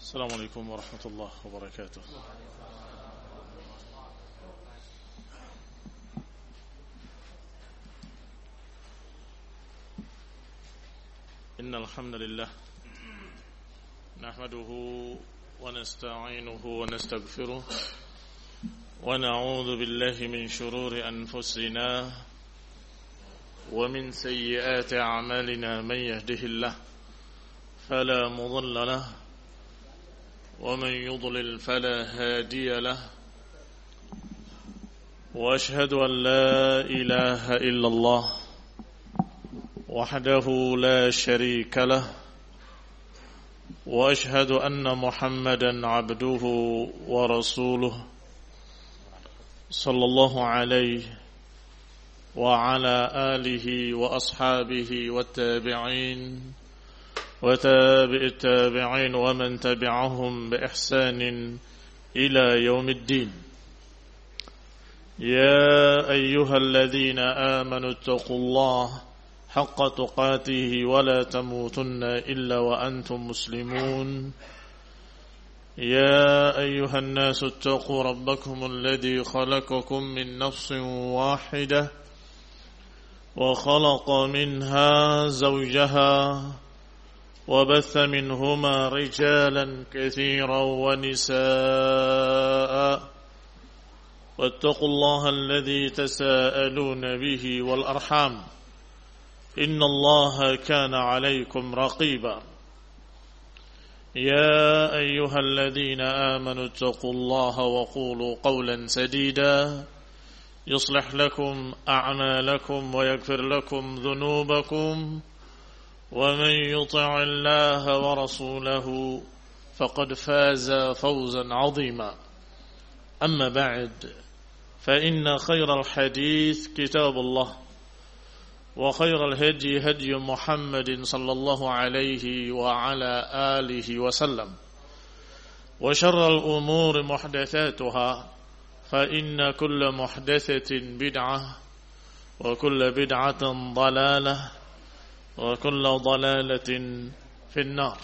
السلام عليكم ورحمة الله وبركاته. إن الحمد لله نحمده ونستعينه ونستغفره ونعوذ بالله من شرور أنفسنا ومن سيئات أعمالنا من يهده الله فلا مضل له ومن يضلل فلا هادي له وأشهد أن لا إله إلا الله وحده لا شريك له وأشهد أن محمدا عبده ورسوله صلى الله عليه وعلى آله وأصحابه والتابعين وتابع التابعين ومن تبعهم بإحسان إلى يوم الدين. يا أيها الذين آمنوا اتقوا الله حق تقاته ولا تموتن إلا وأنتم مسلمون. يا أيها الناس اتقوا ربكم الذي خلقكم من نفس واحدة وخلق منها زوجها وبث منهما رجالا كثيرا ونساء واتقوا الله الذي تساءلون به والأرحام إن الله كان عليكم رقيبا. يا أيها الذين آمنوا اتقوا الله وقولوا قولا سديدا يصلح لكم أعمالكم ويغفر لكم ذنوبكم ومن يطع الله ورسوله فقد فاز فوزا عظيما. أما بعد فإن خير الحديث كتاب الله وخير الهدي هدي محمد صلى الله عليه وعلى آله وسلم وشر الأمور محدثاتها فإن كل محدثة بدعة وكل بدعة ضلالة وكل ضلالة في النار.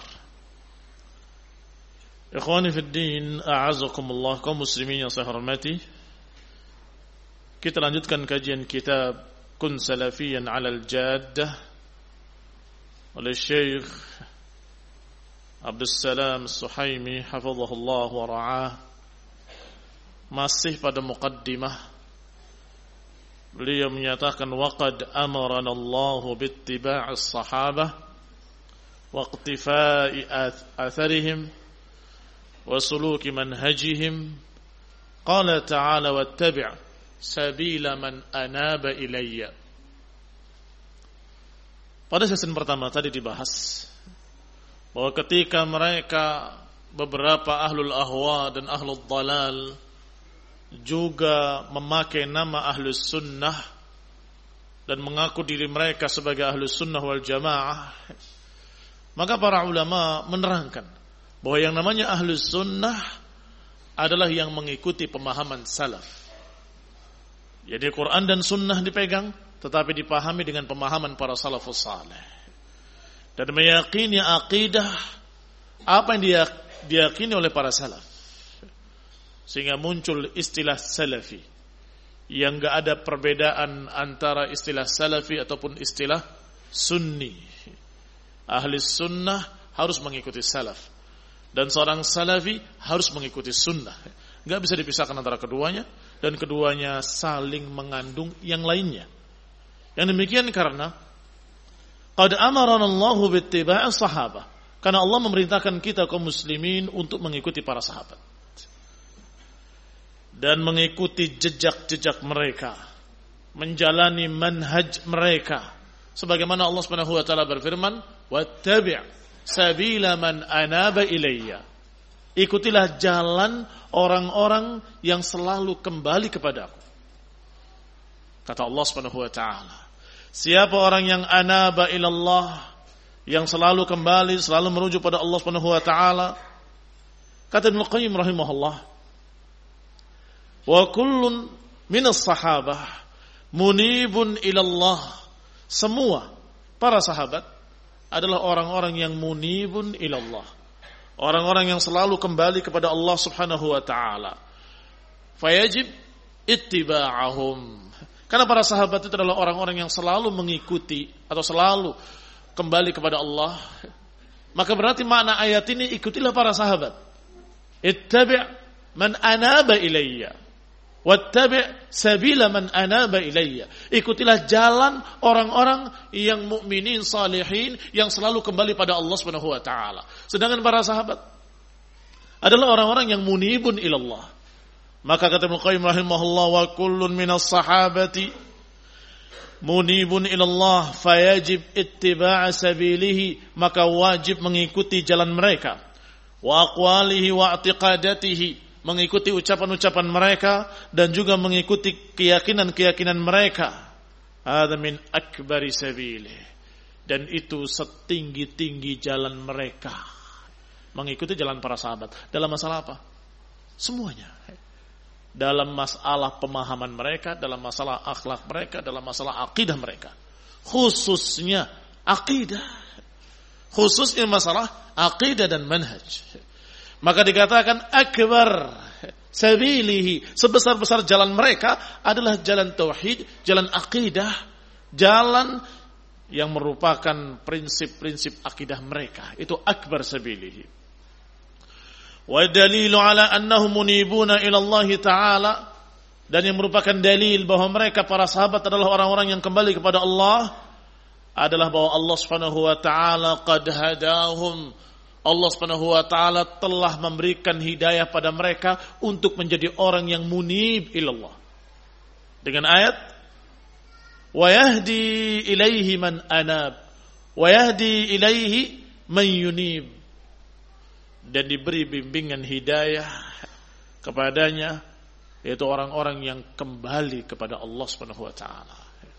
Ikhwani fi din, a'azakumullah, kaum muslimin yang saya hormati. Kita lanjutkan kajian kitab Kun Salafiyan 'alal Jaddah oleh Syekh Abdul Salam As-Suhaimi hafizahullah wa ra'ah. Masih pada muqaddimah, beliau menyatakan waqad amarana Allahu bittiba'is sahabah wa iqtifa'i atharihim wa suluki manhajihim. Qala ta'ala wattabi' sabila man anaba ilayya. Pada sesi pertama tadi dibahas bahwa ketika mereka beberapa ahlul ahwa dan ahlul dalal juga memakai nama ahlus sunnah dan mengaku diri mereka sebagai ahlus sunnah wal jamaah, maka para ulama menerangkan bahwa yang namanya ahlus sunnah adalah yang mengikuti pemahaman salaf. Jadi Quran dan sunnah dipegang, tetapi dipahami dengan pemahaman para salafus saleh, dan meyakini akidah apa yang diyakini oleh para salaf. Sehingga muncul istilah salafi yang enggak ada perbedaan antara istilah salafi ataupun istilah sunni. Ahli sunnah harus mengikuti salaf dan seorang salafi harus mengikuti sunnah. Enggak bisa dipisahkan antara keduanya, dan keduanya saling mengandung yang lainnya. Yang demikian karena qad amarana Allahu bittiba'is sahabah, karena Allah memerintahkan kita kaum muslimin untuk mengikuti para sahabat dan mengikuti jejak-jejak mereka, menjalani manhaj mereka, sebagaimana Allah Subhanahu wa taala berfirman, "Wattabi' sabila man anaba ilayya." Ikutilah jalan orang-orang yang selalu kembali kepadaku. Kata Allah Subhanahu wa taala, siapa orang yang anaba ilallah, yang selalu kembali, selalu merujuk pada Allah Subhanahu wa taala, kata Ibnu Qayyim rahimahullah, wa kullun minas sahabah munibun ilallah. Semua para sahabat adalah orang-orang yang munibun ilallah, orang-orang yang selalu kembali kepada Allah Subhanahu wa taala. Fayajib ittiba'ahum. Karena para sahabat itu adalah orang-orang yang selalu mengikuti atau selalu kembali kepada Allah. Maka berarti makna ayat ini, ikutilah para sahabat. Ittabi' man anaba ilayya wattabi' sabila man anaba ilayya. Ikutilah jalan orang-orang yang mukminin salihin yang selalu kembali pada Allah Subhanahu wa taala. Sedangkan para sahabat adalah orang-orang yang munibun ilallah. Maka kata Ibnu Qayyim rahimahullah, wa kullun minas sahabati munibun ilallah fayajib ittiba'a sabilihi, maka wajib mengikuti jalan mereka. Wa aqwalihi wa i'tiqadatihi, mengikuti ucapan-ucapan mereka dan juga mengikuti keyakinan-keyakinan mereka. Hadza min akbari sabilih, dan itu setinggi-tinggi jalan mereka. Mengikuti jalan para sahabat dalam masalah apa? Semuanya. Dalam masalah pemahaman mereka, dalam masalah akhlak mereka, dalam masalah akidah mereka. Khususnya akidah. Khususnya masalah akidah dan manhaj. Maka dikatakan akbar sabilihi, sebesar-besar jalan mereka adalah jalan tauhid, jalan akidah, jalan yang merupakan prinsip-prinsip akidah mereka. Itu akbar sabilihi. Wa dalilu ala annahum munibuna ila Allah Ta'ala, dan yang merupakan dalil bahwa mereka para sahabat adalah orang-orang yang kembali kepada Allah adalah bahwa Allah Subhanahu wa taala qad hadahum. Allah Subhanahu wa taala telah memberikan hidayah pada mereka untuk menjadi orang yang munib ilallah. Dengan ayat wa yahdi ilaihi man anab wa yahdi ilaihi man yunib, dan diberi bimbingan hidayah kepadanya, yaitu orang-orang yang kembali kepada Allah Subhanahu wa taala.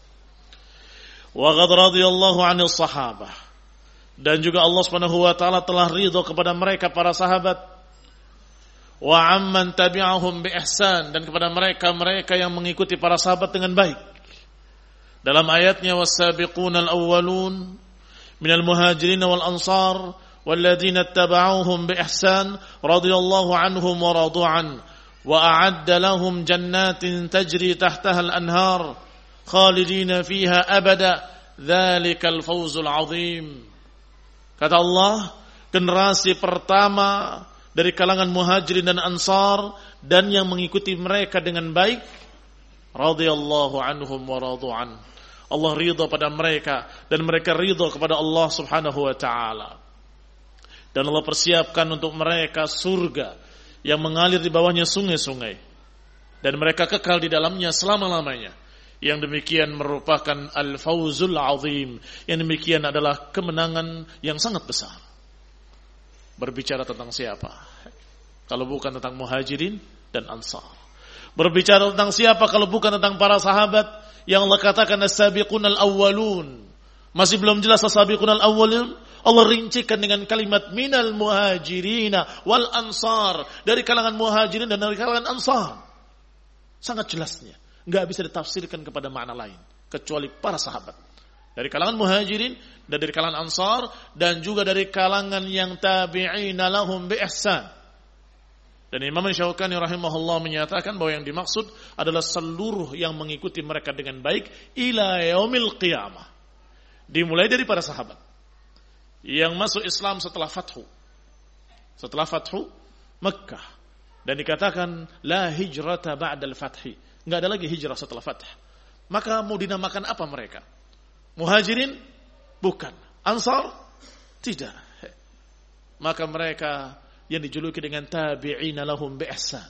Wa qad radhiyallahu 'anil sahabah, dan juga Allah Subhanahu wa taala telah ridha kepada mereka para sahabat. Wa amman tabi'ahum bi ihsan, dan kepada mereka yang mengikuti para sahabat dengan baik. Dalam ayatnya was-sabiqunal awwalun minal muhajirin wal ansar walladzina ittaba'uuhum bi ihsan radhiyallahu anhum wa radu an wa a'adda lahum jannatin tajri tahtaha al-anhar khalidina fiha abada dzalikal fawzul 'adzim. Kata Allah, generasi pertama dari kalangan muhajirin dan ansar dan yang mengikuti mereka dengan baik, radhiyallahu anhum wa radu an. Allah ridha pada mereka dan mereka ridha kepada Allah Subhanahu wa taala. Dan Allah persiapkan untuk mereka surga yang mengalir di bawahnya sungai-sungai, dan mereka kekal di dalamnya selama-lamanya. Yang demikian merupakan al-fawzul azim. Yang demikian adalah kemenangan yang sangat besar. Berbicara tentang siapa? Kalau bukan tentang muhajirin dan ansar. Berbicara tentang siapa kalau bukan tentang para sahabat yang Allah katakan as-sabiqunal awwalun. Masih belum jelas as-sabiqunal awwalun. Allah rincikan dengan kalimat minal muhajirina wal ansar, dari kalangan muhajirin dan dari kalangan ansar. Sangat jelasnya. Enggak bisa ditafsirkan kepada makna lain kecuali para sahabat. Dari kalangan muhajirin dan dari kalangan ansar dan juga dari kalangan yang tabi'ina lahum bi ihsan. Dan Imam Syaukani rahimahullah menyatakan bahwa yang dimaksud adalah seluruh yang mengikuti mereka dengan baik ila yaumil qiyamah. Dimulai dari para sahabat yang masuk Islam setelah Fathu Makkah, dan dikatakan la hijrata ba'dal fathi. Enggak ada lagi hijrah setelah Fath. Maka mau dinamakan apa mereka? Muhajirin? Bukan. Ansar? Tidak. Maka mereka yang dijuluki dengan tabi'ina lahum bi ihsan.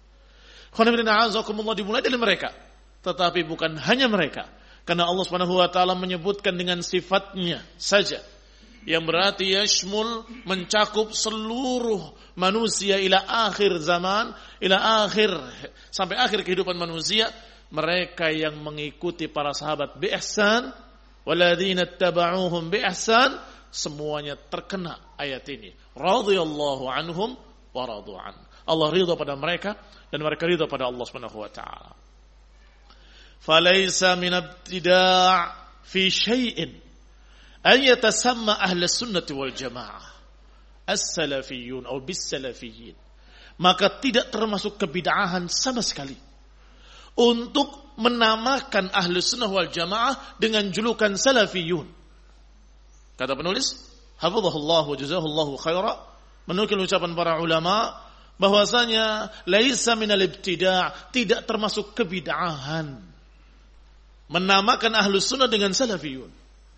Dimulai dari mereka. Tetapi bukan hanya mereka. Karena Allah Subhanahu wa taala menyebutkan dengan sifatnya saja, yang berarti yashmul, mencakup seluruh manusia ila akhir zaman, sampai akhir kehidupan manusia. Mereka yang mengikuti para sahabat bi ihsan walladzina ittaba'uuhum bi ihsan, semuanya terkena ayat ini. Radhiyallahu anhum wa radu an. Allah ridha pada mereka dan mereka ridha pada Allah Subhanahu wa taala. Falaysa min ibtida' fi syai'in an yatasamma ahli sunnati wal jamaah. as-salafiyun atau bis-salafiyyin, maka tidak termasuk kebid'ahan sama sekali untuk menamakan Ahlus Sunnah wal Jamaah dengan julukan salafiyun. Kata penulis, hafizahullah wa jazahullahu khaira, menukil ucapan para ulama bahwasanya laisa minal ibtida', tidak termasuk kebid'ahan menamakan Ahlus Sunnah dengan salafiyun.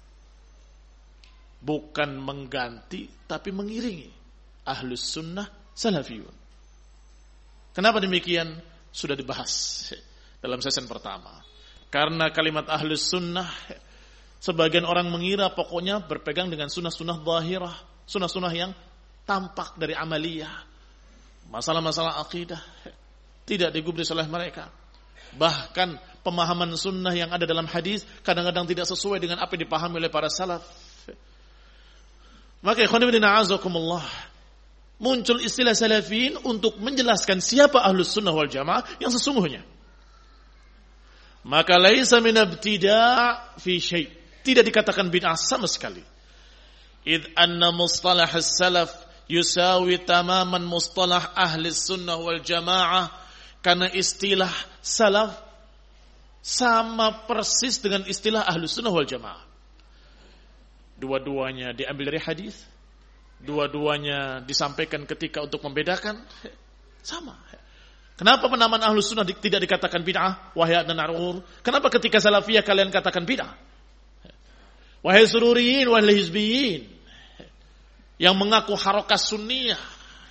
Bukan mengganti tapi mengiringi Ahlus Sunnah salafiyun. Kenapa demikian? Sudah dibahas dalam sesi pertama. Karena kalimat Ahlus Sunnah, sebagian orang mengira pokoknya berpegang dengan sunnah-sunnah zahirah, sunnah-sunnah yang tampak dari amaliyah. Masalah-masalah akidah tidak digubris oleh mereka. Bahkan pemahaman sunnah yang ada dalam hadis kadang-kadang tidak sesuai dengan apa yang dipahami oleh para salaf. Maka ikhwan fillah a'azakumullah, muncul istilah salafin untuk menjelaskan siapa Ahlus Sunnah wal Jamaah yang sesungguhnya. Maka laisa min ibtida' fi syai', tidak dikatakan bid'ah sama sekali. Id anna mustalah as-salaf yusawi tamaman mustalah ahli sunnah wal jamaah, karena istilah salaf sama persis dengan istilah ahli sunnah wal jamaah. Dua-duanya diambil dari hadis, dua-duanya disampaikan ketika untuk membedakan, sama. Kenapa penamaan ahli sunnah tidak dikatakan bid'ah, wahai dan arur? Kenapa ketika salafiyah kalian katakan bid'ah? Wahai sururiyin, wahai hizbiyin yang mengaku harokat sunniyah,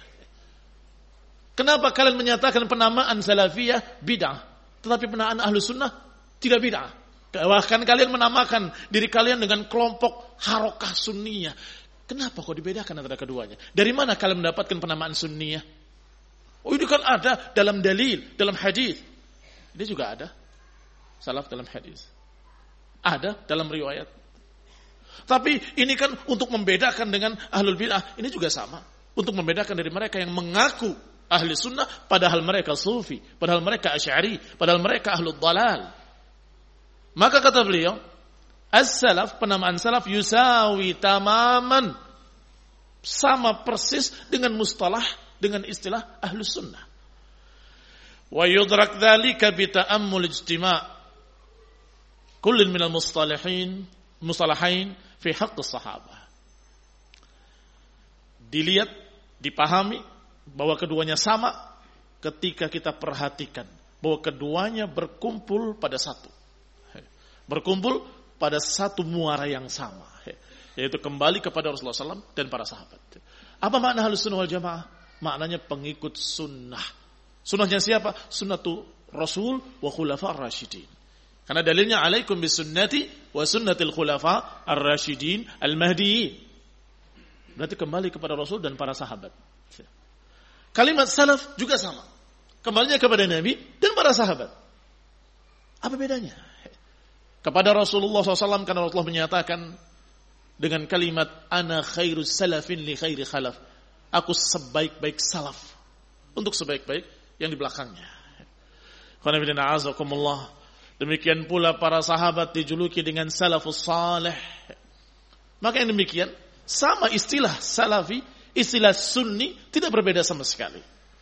kenapa kalian menyatakan penamaan salafiyah bid'ah, tetapi penamaan ahlu sunnah tidak bid'ah? Bahkan kalian menamakan diri kalian dengan kelompok harokat sunniyah. Kenapa kok dibedakan antara keduanya? Dari mana kalian mendapatkan penamaan sunniyah? Oh, itu kan ada dalam dalil, dalam hadis. Dia juga ada salaf dalam hadis, ada dalam riwayat. Tapi ini kan untuk membedakan dengan ahlul bid'ah, ini juga sama. Untuk membedakan dari mereka yang mengaku ahli sunnah, padahal mereka sufi, padahal mereka asy'ari, padahal mereka ahlul dalal. Maka kata beliau, as-salaf, penamaan salaf yusawi tamaman, sama persis dengan mustalah, dengan istilah ahlus sunnah. Wa yudrak dzalika bi ta'ammul ijtima' kullin minal mustalahain fi haqq as-sahabah. Dilihat, dipahami bahwa keduanya sama ketika kita perhatikan bahwa keduanya berkumpul pada satu. Berkumpul pada satu muara yang sama, yaitu kembali kepada Rasulullah SAW dan para sahabat. Apa makna Ahlus Sunnah wal Jamaah? Maknanya pengikut sunnah. Sunnahnya siapa? Sunnatu Rasul wa khulafa ar-rasyidin. Karena dalilnya alaikum bisunnati wa sunnatil khulafa ar-rasyidin al-mahdiyyin. Berarti kembali kepada Rasul dan para sahabat. Kalimat salaf juga sama. Kembalinya kepada Nabi dan para sahabat. Apa bedanya? Kepada Rasulullah SAW, karena Rasulullah menyatakan dengan kalimat ana khairus salafin li khairi khalaf. Aku sebaik-baik salaf untuk sebaik-baik yang di belakangnya. Qanifidina azakumullah. Demikian pula para sahabat dijuluki dengan salafus salih. Maka yang demikian, sama istilah salafi, istilah sunni tidak berbeda sama sekali.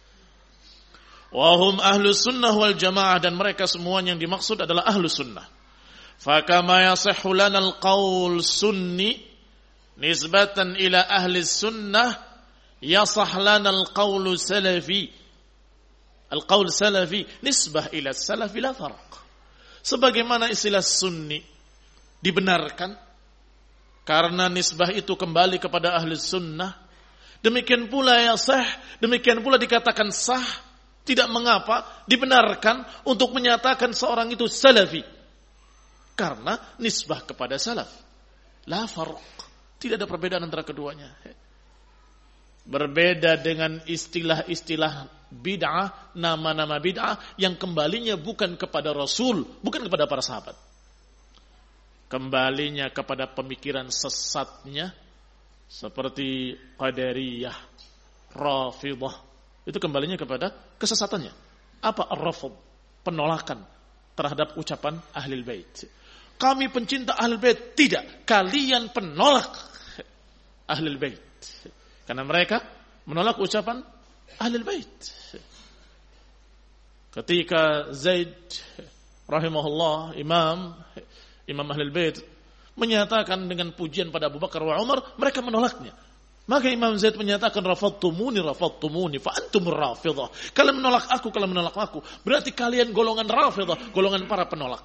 Wahum ahlus sunnah wal jamaah, dan mereka semuanya yang dimaksud adalah ahlus sunnah. Fakama yasihhu lana al-qaul sunni nisbatan ila ahli sunnah, yasah lana al-qaul salafi. Al-qaul salafi nisbah ila salafi la farq. Sebagaimana istilah sunni dibenarkan karena nisbah itu kembali kepada ahli sunnah, demikian pula yasah, demikian pula dikatakan sah, tidak mengapa dibenarkan untuk menyatakan seorang itu salafi karena nisbah kepada salaf. La farq. Tidak ada perbedaan antara keduanya. Berbeda dengan istilah-istilah bid'ah, nama-nama bid'ah yang kembalinya bukan kepada Rasul, bukan kepada para sahabat. Kembalinya kepada pemikiran sesatnya seperti Qadariyah, Rafidhah. Itu kembalinya kepada kesesatannya. Apa ar-rafd? Penolakan terhadap ucapan Ahlul Bait. Kami pencinta Ahlul Bait. Tidak, kalian penolak Ahlul Bait. Karena mereka menolak ucapan Ahlul Bait. Ketika Zaid rahimahullah, imam Ahlul Bait, menyatakan dengan pujian pada Abu Bakar wa Umar, mereka menolaknya. Maka Imam Zaid menyatakan rafadtumuni fa antum Rafidhah. Kalian menolak aku, berarti kalian golongan Rafidhah, golongan para penolak.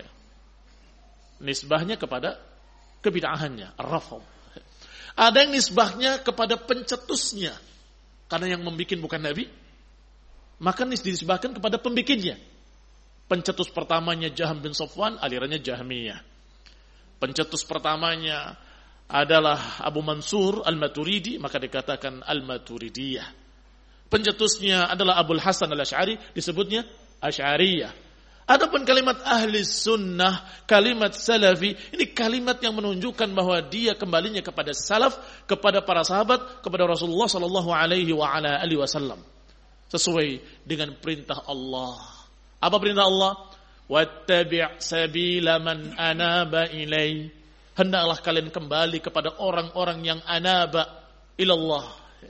Nisbahnya kepada kebid'ahannya, rafad. Ada yang nisbahnya kepada pencetusnya, karena yang membikin bukan Nabi, maka disebahkan kepada pembikinnya. Pencetus pertamanya Jaham bin Safwan, alirannya Jahmiyah. Pencetus pertamanya adalah Abu Mansur Al-Maturidi, maka dikatakan Al-Maturidiyah. Pencetusnya adalah Abul Hasan Al-Asy'ari, disebutnya Asy'ariyah. Adapun kalimat ahli sunnah, kalimat salafi, ini kalimat yang menunjukkan bahwa dia kembalinya kepada salaf, kepada para sahabat, kepada Rasulullah sallallahu alaihi wasallam. Sesuai dengan perintah Allah. Apa perintah Allah? Wattabi' sabila man anaba ilai. Hendaklah kalian kembali kepada orang-orang yang anaba ilallah.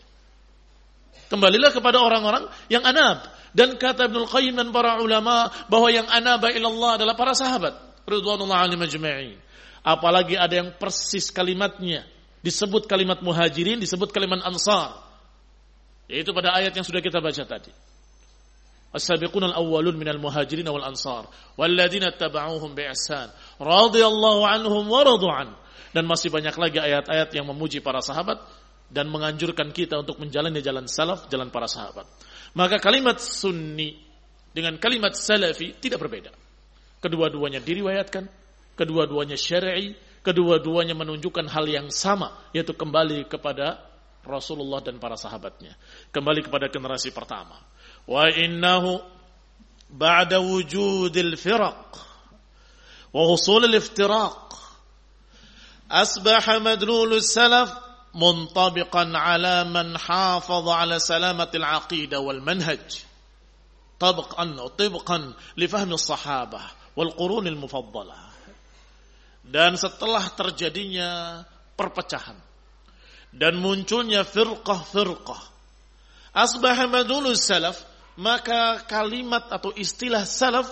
Kembalilah kepada orang-orang yang anab. Dan kata Ibnul Qayyim dan para ulama bahwa yang anaba ilallah adalah para sahabat ridwanullah alaihim ajma'in. Apalagi ada yang persis kalimatnya, disebut kalimat muhajirin, disebut kalimat ansar. Yaitu pada ayat yang sudah kita baca tadi. As-sabiqun al-awwalun minal muhajirin wal ansar walladzina tabauhum bi ihsan radhiyallahu anhum wa radu an. Dan masih banyak lagi ayat-ayat yang memuji para sahabat dan menganjurkan kita untuk menjalani jalan salaf, jalan para sahabat. Maka kalimat sunni dengan kalimat salafi tidak berbeda. Kedua-duanya diriwayatkan, kedua-duanya syar'i, kedua-duanya menunjukkan hal yang sama, yaitu kembali kepada Rasulullah dan para sahabatnya, kembali kepada generasi pertama. Wa innahu ba'da wujudil firaq wa husulil iftiraq asbaha madlulus salaf muntabiqan ala man hafadha ala salamatil aqidah wal manhaj tibqan li fahmi as-sahabah wal qurunil mufaddalah. Dan setelah terjadinya perpecahan dan munculnya firqah-firqah, asbaha madlulus salaf, maka kalimat atau istilah salaf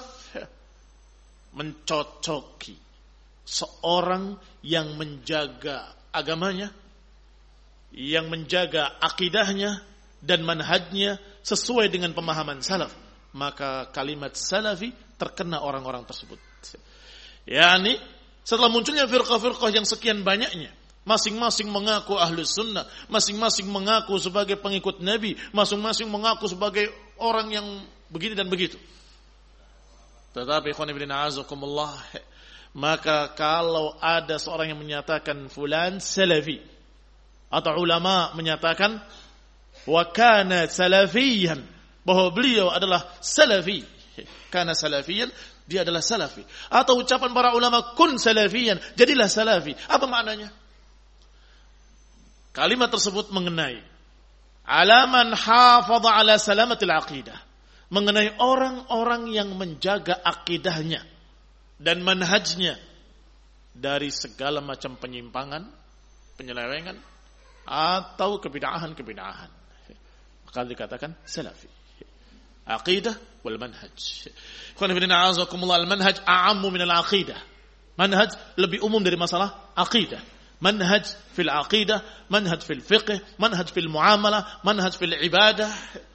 mencocoki seorang yang menjaga agamanya, yang menjaga akidahnya dan manhajnya sesuai dengan pemahaman salaf. Maka kalimat salafi terkena orang-orang tersebut. Yani setelah munculnya firqah-firqah yang sekian banyaknya, masing-masing mengaku ahlus sunnah, masing-masing mengaku sebagai pengikut Nabi, masing-masing mengaku sebagai orang yang begini dan begitu. Tetapi ikhwan fillah azakumullah, maka kalau ada seorang yang menyatakan fulan salafi, atau ulama menyatakan wa kana salafiyan, bahwa beliau adalah salafi, kana salafiyan, dia adalah salafi. Atau ucapan para ulama kun salafiyan, jadilah salafi. Apa maknanya? Kalimat tersebut mengenai alaman hafadha ala salamatil aqidah, mengenai orang-orang yang menjaga akidahnya dan manhajnya dari segala macam penyimpangan, penyelewengan atau kebid'ahan-kebid'ahan. Maka dikatakan salafi. Aqidah wal manhaj. Qul inna a'azakumullah, al manhaj a'ammu min al aqidah. Manhaj lebih umum dari masalah aqidah. Manhaj fil aqidah, manhaj fil fiqh, manhaj fil muamalah, manhaj fil ibadah.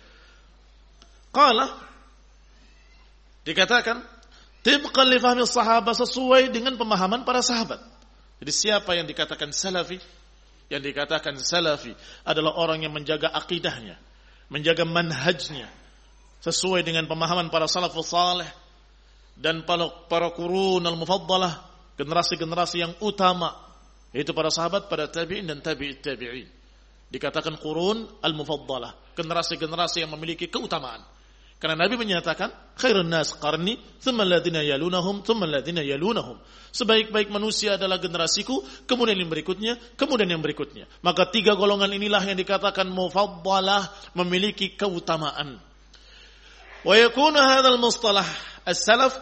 Qala, dikatakan tibqan li fahmi sahabat, sesuai dengan pemahaman para sahabat. Jadi siapa yang dikatakan salafi? Yang dikatakan salafi adalah orang yang menjaga akidahnya, menjaga manhajnya sesuai dengan pemahaman para salafus salih dan para qurun al-mufaddalah, generasi-generasi yang utama, yaitu para sahabat, para tabi'in dan tabi'it tabi'in. Dikatakan qurun al-mufaddalah, generasi-generasi yang memiliki keutamaan. Karena Nabi menyatakan khairun nas qarni, thumma alladziina yalunahum, thumma alladziina yalunahum. Sebaik-baik manusia adalah generasiku, kemudian yang berikutnya, kemudian yang berikutnya. Maka tiga golongan inilah yang dikatakan mufaddalah, memiliki keutamaan. Wa yakunu hadzal mustalah as-salaf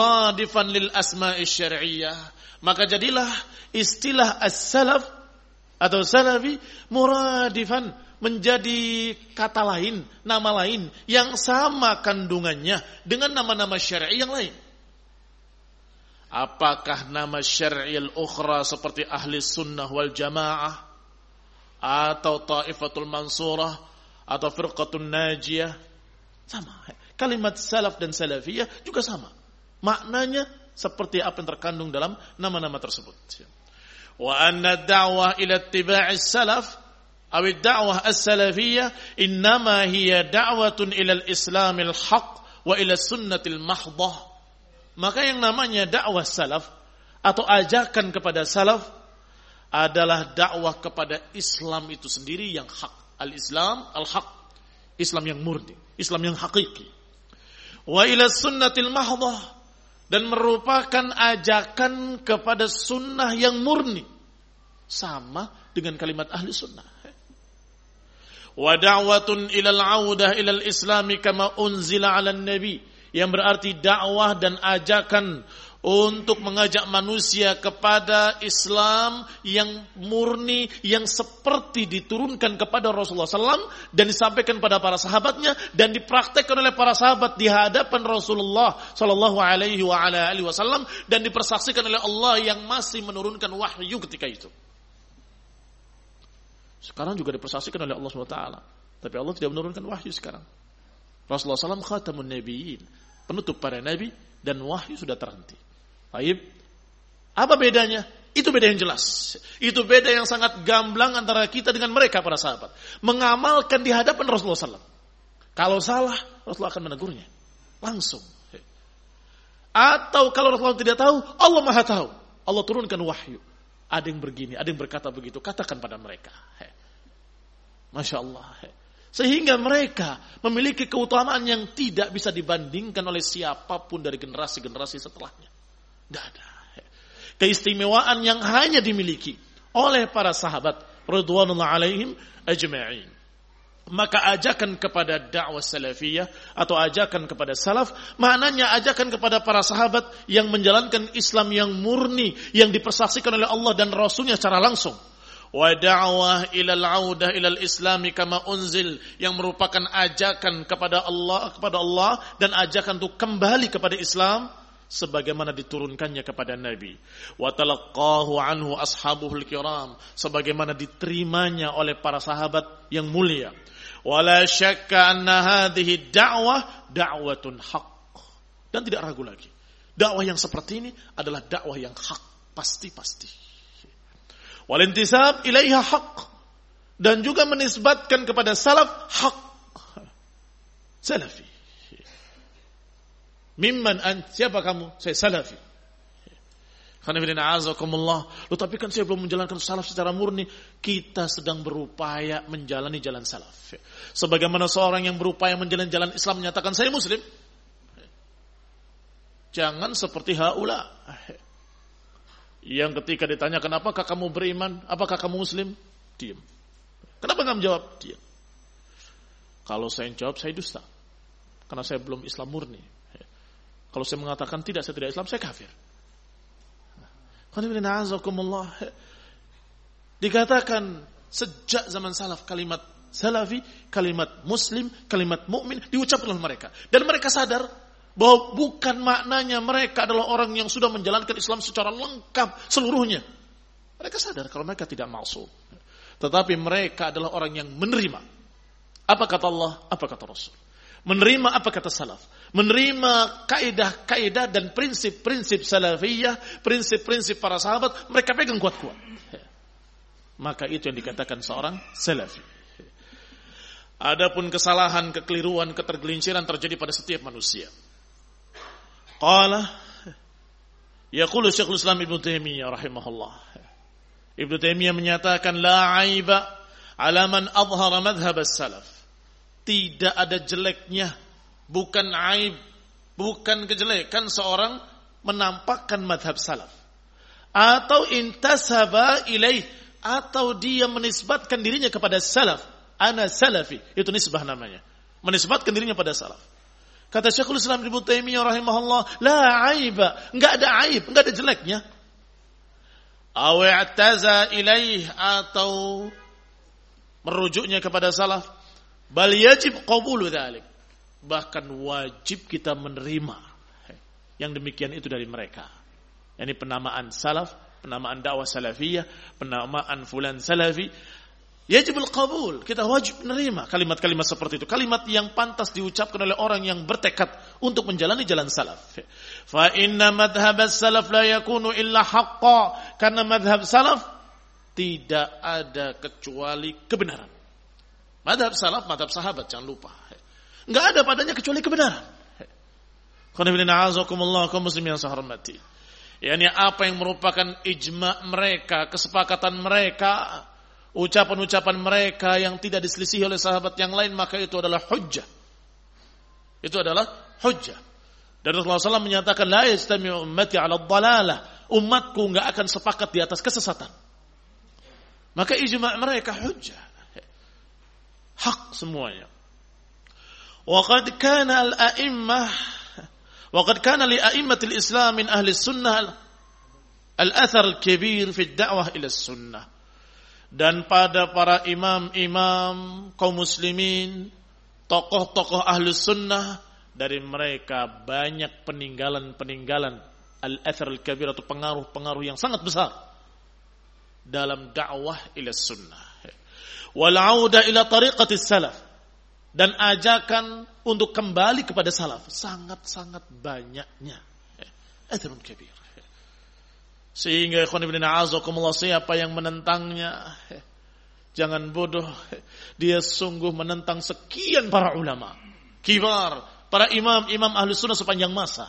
muradifan lil asma'i syar'iyyah. Maka jadilah istilah as-salaf atau salafi muradifan, menjadi kata lain, nama lain yang sama kandungannya dengan nama-nama syar'i yang lain. Apakah nama syar'i al-ukhra seperti ahli sunnah wal jamaah atau ta'ifatul mansurah atau firqatun najiyah? Sama. Kalimat salaf dan salafiyah juga sama. Maknanya seperti apa yang terkandung dalam nama-nama tersebut. Wa anna ad-da'wah ila ittiba'is salaf aw ad-da'wah as-salafiyyah innama hiya da'watun ila al-islam al-haq wa ila sunnatil mahdhah. Maka yang namanya dakwah salaf atau ajakan kepada salaf adalah dakwah kepada Islam itu sendiri yang hak. Al-Islam al-haq. Islam yang murni, Islam yang hakiki. Wa ila sunnatil mahdhah, dan merupakan ajakan kepada sunnah yang murni. Sama dengan kalimat ahli sunnah. Wa da'watun ilal audah ilal islami kama unzila ala nabi. Yang berarti dakwah dan ajakan untuk mengajak manusia kepada Islam yang murni, yang seperti diturunkan kepada Rasulullah SAW dan disampaikan pada para sahabatnya dan dipraktekkan oleh para sahabat di hadapan Rasulullah SAW dan dipersaksikan oleh Allah yang masih menurunkan wahyu ketika itu. Sekarang juga dipersaksikan oleh Allah SWT, tapi Allah tidak menurunkan wahyu sekarang. Rasulullah SAW khatamun nabiyyin, penutup para nabi, dan wahyu sudah terhenti. Baik. Apa bedanya? Itu beda yang jelas. Itu beda yang sangat gamblang antara kita dengan mereka para sahabat. Mengamalkan di hadapan Rasulullah SAW. Kalau salah, Rasulullah akan menegurnya. Langsung. Atau kalau Rasulullah tidak tahu, Allah Maha tahu. Allah turunkan wahyu. Ada yang begini, ada yang berkata begitu. Katakan pada mereka. Masya Allah. Sehingga mereka memiliki keutamaan yang tidak bisa dibandingkan oleh siapapun dari generasi-generasi setelahnya. Tidak ada. Keistimewaan yang hanya dimiliki oleh para sahabat radhiyallahu alaihim ajma'in. Maka ajakan kepada dakwah salafiyah atau ajakan kepada salaf, maknanya ajakan kepada para sahabat yang menjalankan Islam yang murni, yang dipersaksikan oleh Allah dan Rasulnya secara langsung. Wa da'wah ilal audah ilal islami kama unzil, yang merupakan ajakan kepada Allah dan ajakan untuk kembali kepada Islam sebagaimana diturunkannya kepada Nabi. Wa talaqqahu anhu ashabuhul kiram, sebagaimana diterimanya oleh para sahabat yang mulia. Wala syakka anna hadhihi da'wah da'watun haqq, dan tidak ragu lagi, dakwah yang seperti ini adalah dakwah yang hak, pasti-pasti. Wal intisab ilaiha haqq, dan juga menisbatkan kepada salaf hak. Salafi. Mimman siapa kamu? Saya salafi. Loh, tapi kan saya belum menjalankan salaf secara murni. Kita sedang berupaya menjalani jalan salaf. Sebagaimana seorang yang berupaya menjalani jalan Islam menyatakan saya muslim. Jangan seperti haula yang ketika ditanyakan apakah kamu beriman, apakah kamu muslim, diam. Kenapa enggak menjawab? Diam. Kalau saya jawab, saya dusta, karena saya belum Islam murni. Kalau saya mengatakan tidak, saya tidak Islam, saya kafir. Dikatakan sejak zaman salaf kalimat salafi, kalimat muslim, kalimat mukmin diucapkan oleh mereka. Dan mereka sadar bahwa bukan maknanya mereka adalah orang yang sudah menjalankan Islam secara lengkap seluruhnya. Mereka sadar kalau mereka tidak maksum. Tetapi mereka adalah orang yang menerima apa kata Allah, apa kata Rasul. Menerima apa kata salaf. Menerima kaidah-kaidah dan prinsip-prinsip salafiyah, prinsip-prinsip para sahabat, mereka pegang kuat-kuat. Maka itu yang dikatakan seorang salafi. Adapun kesalahan, kekeliruan, ketergelinciran terjadi pada setiap manusia. Qala yaqulu Syekhul Islam Ibnu Taimiyah rahimahullah. Ibnu Taimiyah menyatakan la aiba ala man adhara madhhab as-salaf. Tidak ada jeleknya, bukan aib, bukan kejelekan seorang menampakkan madhab salaf. Atau intasaba ilaih, atau dia menisbatkan dirinya kepada salaf. Ana salafi, itu nisbah namanya. Menisbatkan dirinya pada salaf. Kata Syekhul Islam Ibnu Taimiyah rahimahullah, la aiba, enggak ada aib, enggak ada jeleknya. aw i'taza ilaih, atau merujuknya kepada salaf, bal yajib qabulu dzalik, bahkan wajib kita menerima yang demikian itu dari mereka. Yani penamaan salaf, penamaan dakwah salafiyah, penamaan fulan salafi, yajibul qabul, kita wajib menerima kalimat-kalimat seperti itu, kalimat yang pantas diucapkan oleh orang yang bertekad untuk menjalani jalan salaf. Fa inna madhhab as-salaf la yakunu illa haqqan, karena madhab salaf tidak ada kecuali kebenaran. Madhab salaf, madhab sahabat, jangan lupa, enggak ada padanya kecuali kebenaran. Qul inna a'azakumullah kaum muslimin yang saya hormati. Yani apa yang merupakan ijma' mereka, kesepakatan mereka, ucapan-ucapan mereka yang tidak diselisihi oleh sahabat yang lain, maka itu adalah hujjah. Itu adalah hujjah. Dan Rasulullah SAW menyatakan, la yastami'u ummati 'ala dhalalah, umatku enggak akan sepakat di atas kesesatan. Maka ijma' mereka hujjah, hak semuanya. Wa qad kana al-a'immah, wa qad kana li a'immatil Islam min ahli sunnah al-athar al-kabir fi ad-da'wah ila sunnah. Dan pada para imam-imam kaum muslimin, tokoh-tokoh ahli sunnah, dari mereka banyak peninggalan-peninggalan al-athar al-kabir, atau pengaruh-pengaruh yang sangat besar dalam dakwah ila sunnah. Wal 'auda ila tariqatis salaf, dan ajakan untuk kembali kepada salaf sangat-sangat banyaknya. Atharun kabir. Sehingga ikhwan ibn a'azakumullah, siapa yang menentangnya, jangan bodoh, dia sungguh menentang sekian para ulama kibar, para imam-imam ahli sunnah sepanjang masa.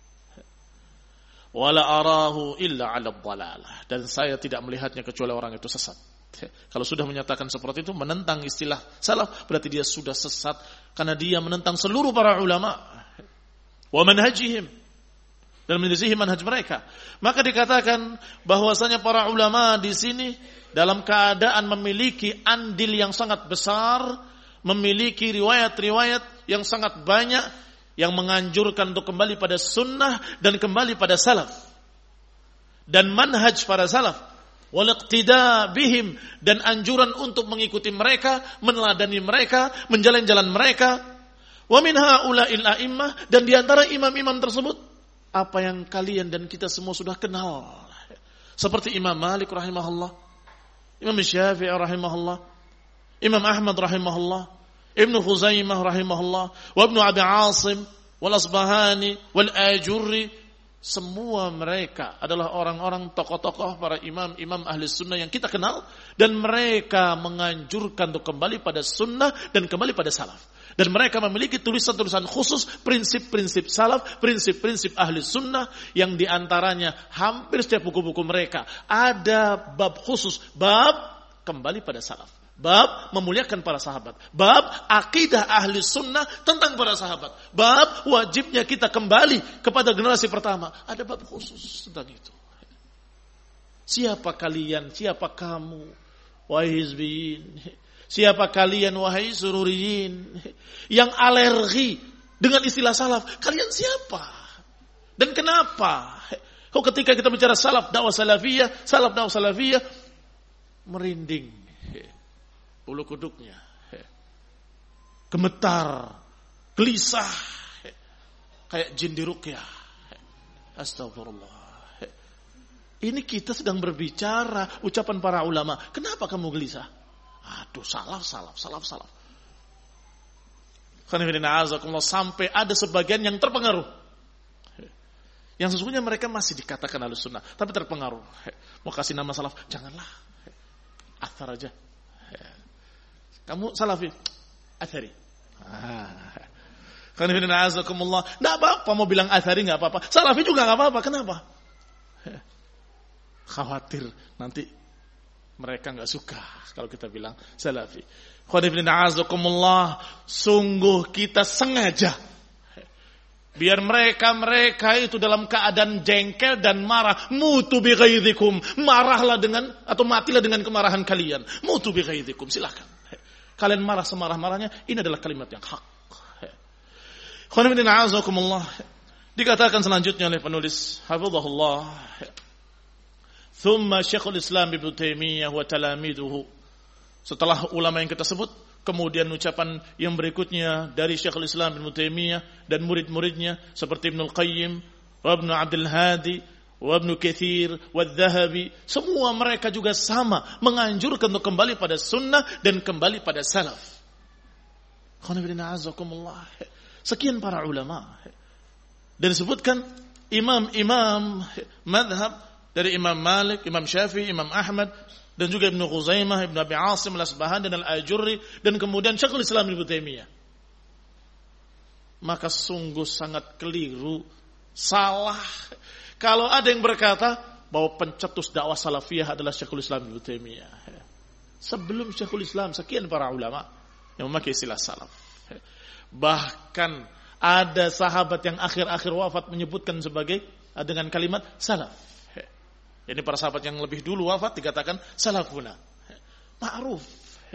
Wala arahu illa 'ala dhalalah, dan saya tidak melihatnya kecuali orang itu sesat. Kalau sudah menyatakan seperti itu, menentang istilah salaf, berarti dia sudah sesat, karena dia menentang seluruh para ulama wa manhajihim, dan menyelisihi manhaj mereka. Maka dikatakan bahwasanya para ulama di sini dalam keadaan memiliki andil yang sangat besar, memiliki riwayat-riwayat yang sangat banyak yang menganjurkan untuk kembali pada sunnah dan kembali pada salaf dan manhaj para salaf, wal iqtida bihim, dan anjuran untuk mengikuti mereka, meneladani mereka, menjalan jalan mereka. Wa min haula'il a'immah, dan di antara imam-imam tersebut apa yang kalian dan kita semua sudah kenal, seperti Imam Malik rahimahullah, Imam Syafi'i rahimahullah, Imam Ahmad rahimahullah, Ibnu Khuzaimah rahimahullah, wa Ibnu Abi Asim, wal Asbahani, wal Ajurri. Semua mereka adalah orang-orang tokoh-tokoh, para imam-imam ahli sunnah yang kita kenal, dan mereka menganjurkan untuk kembali pada sunnah dan kembali pada salaf. Dan mereka memiliki tulisan-tulisan khusus, prinsip-prinsip salaf, prinsip-prinsip ahli sunnah, yang diantaranya hampir setiap buku-buku mereka ada bab khusus, bab kembali pada salaf, bab memuliakan para sahabat, bab akidah ahli sunnah tentang para sahabat, bab wajibnya kita kembali kepada generasi pertama. Ada bab khusus tentang itu. Siapa kalian, siapa kamu, wahai hizbiyin? Siapa kalian, wahai sururiyin, yang alergi dengan istilah salaf? Kalian siapa? Dan kenapa? Kok ketika kita bicara salaf dakwah salafiyah, merinding bulu kuduknya, gemetar, gelisah, kayak jin di ruqyah. Astagfirullah. Ini kita sedang berbicara ucapan para ulama. Kenapa kamu gelisah? Aduh, salaf. Sampai ada sebagian yang terpengaruh, yang sesungguhnya mereka masih dikatakan ahlus sunnah, tapi terpengaruh. Mau kasih nama salaf, janganlah, athar aja. Kamu salafi, athari. Nggak apa-apa mau bilang athari, nggak apa-apa. Salafi juga nggak apa-apa. Kenapa? Khawatir nanti mereka nggak suka kalau kita bilang salafi. Sungguh kita sengaja biar mereka itu dalam keadaan jengkel dan marah. Mutu bi ghaidhikum, marahlah dengan, atau matilah dengan kemarahan kalian. Mutu bi ghaidhikum, silakan. Kalian marah semarah-marahnya, ini adalah kalimat yang hak. Dikatakan selanjutnya oleh penulis hafizahullah, Thumma Syekhul Islam Ibnu Taimiyah wa talamiduhu. Setelah ulama yang kita sebut, kemudian ucapan yang berikutnya dari Syekhul Islam Ibnu Taimiyah dan murid-muridnya seperti Ibnu Qayyim, wa Ibnu Abdul Hadi, wa Ibnu Katsir, wa Adz-Dzahabi, semua mereka juga sama menganjurkan untuk kembali pada sunnah dan kembali pada salaf. Sekian para ulama. Dan disebutkan imam-imam madhab dari Imam Malik, Imam Syafi'i, Imam Ahmad, dan juga Ibnu Khuzaimah, Ibnu Abi Asim Al-Asbahani dan Al-Ajurri, dan kemudian Syekhul Islam Ibnu Taimiyah. Maka sungguh sangat keliru, salah kalau ada yang berkata bahwa pencetus dakwah salafiyah adalah Syekhul Islam Ibnu Taimiyah. Sebelum Syekhul Islam, sekian para ulama yang memakai istilah salaf. Bahkan ada sahabat yang akhir-akhir wafat menyebutkan sebagai dengan kalimat salaf. Ini para sahabat yang lebih dulu wafat dikatakan salafuna. Ma'ruf.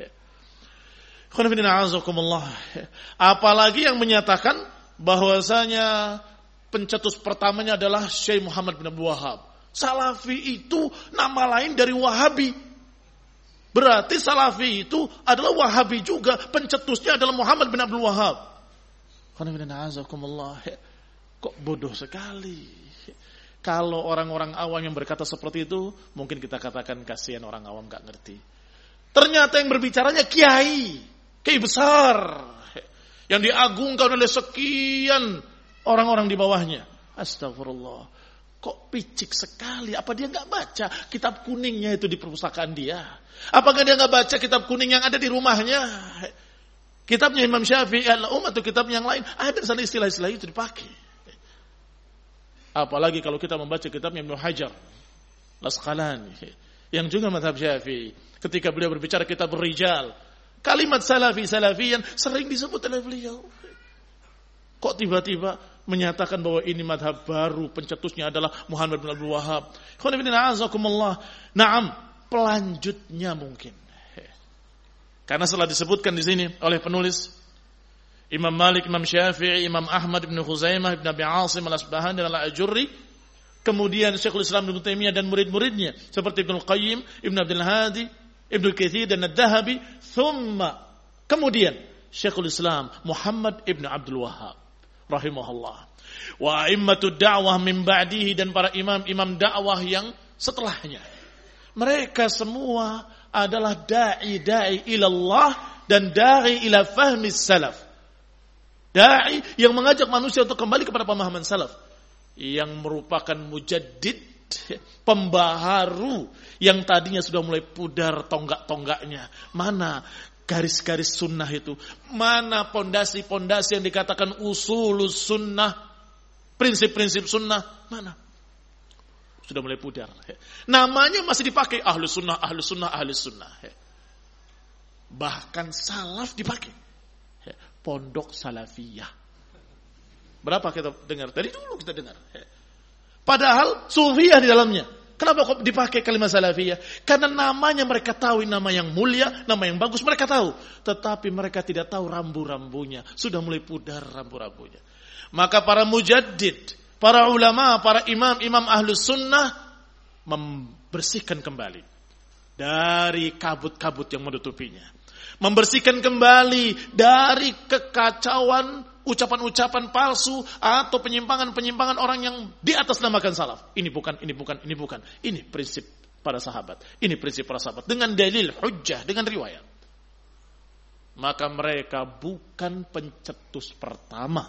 Apalagi yang menyatakan bahwasanya pencetus pertamanya adalah Syekh Muhammad bin Abdul Wahhab. Salafi itu nama lain dari Wahabi. Berarti Salafi itu adalah Wahabi juga. Pencetusnya adalah Muhammad bin Abdul Wahhab. Kok bodoh sekali. Kalau orang-orang awam yang berkata seperti itu, mungkin kita katakan kasihan orang awam gak ngerti. Ternyata yang berbicaranya kiai besar, yang diagungkan oleh sekian orang-orang di bawahnya. Astagfirullah. Kok picik sekali. Apa dia gak baca kitab kuningnya itu di perpustakaan dia? Apakah dia gak baca kitab kuning yang ada di rumahnya? Kitabnya Imam Syafi'i atau kitab yang lain, ada sana istilah-istilah itu dipakai. Apalagi kalau kita membaca kitabnya Ibnu Hajar Al-Asqalani yang juga mazhab Syafi'i, ketika beliau berbicara kitab Rijal, kalimat salafiyan sering disebut oleh beliau. Kok tiba-tiba menyatakan bahwa ini mazhab baru, pencetusnya adalah Muhammad bin Abdul Wahhab. Naam, pelanjutnya mungkin. Karena setelah disebutkan di sini oleh penulis Imam Malik, Imam Syafi'i, Imam Ahmad, Ibnu Khuzaimah, Ibnu Abi Asim Al-Asbahani dan Al-Ajurri, kemudian Syekhul Islam Ibnu Taimiyah dan murid-muridnya seperti Ibnu Qayyim, Ibnu Abdul Hadi, Ibnu Katsir dan Adz-Dzahabi, kemudian Syekhul Islam Muhammad Ibnu Abdul Wahhab rahimahullah. Wa a'immatud da'wah min ba'dihi, dan para imam-imam dakwah yang setelahnya. Mereka semua adalah da'i ilallah dan da'i ila fahmi salaf. Da'i yang mengajak manusia untuk kembali kepada pemahaman salaf, yang merupakan mujaddid, pembaharu yang tadinya sudah mulai pudar tonggak-tonggaknya. Mana garis-garis sunnah itu? Mana pondasi-pondasi yang dikatakan usulus sunnah, prinsip-prinsip sunnah? Mana? Sudah mulai pudar. Namanya masih dipakai ahlus sunnah, ahlus sunnah, ahlus sunnah. Bahkan salaf dipakai. Pondok salafiyah. Berapa kita dengar? Dari dulu kita dengar. Padahal sufiyah di dalamnya. Kenapa kok dipakai kalimat salafiyah? Karena namanya mereka tahu, nama yang mulia, nama yang bagus mereka tahu. Tetapi mereka tidak tahu rambu-rambunya. Sudah mulai pudar rambu-rambunya. Maka para mujaddid, para ulama, para imam-imam ahlus sunnah membersihkan kembali dari kabut-kabut yang menutupinya. Membersihkan kembali dari kekacauan ucapan-ucapan palsu atau penyimpangan-penyimpangan orang yang di atas namakan salaf. Ini bukan. Ini prinsip para sahabat. Ini prinsip para sahabat. Dengan dalil, hujjah, dengan riwayat. Maka mereka bukan pencetus pertama.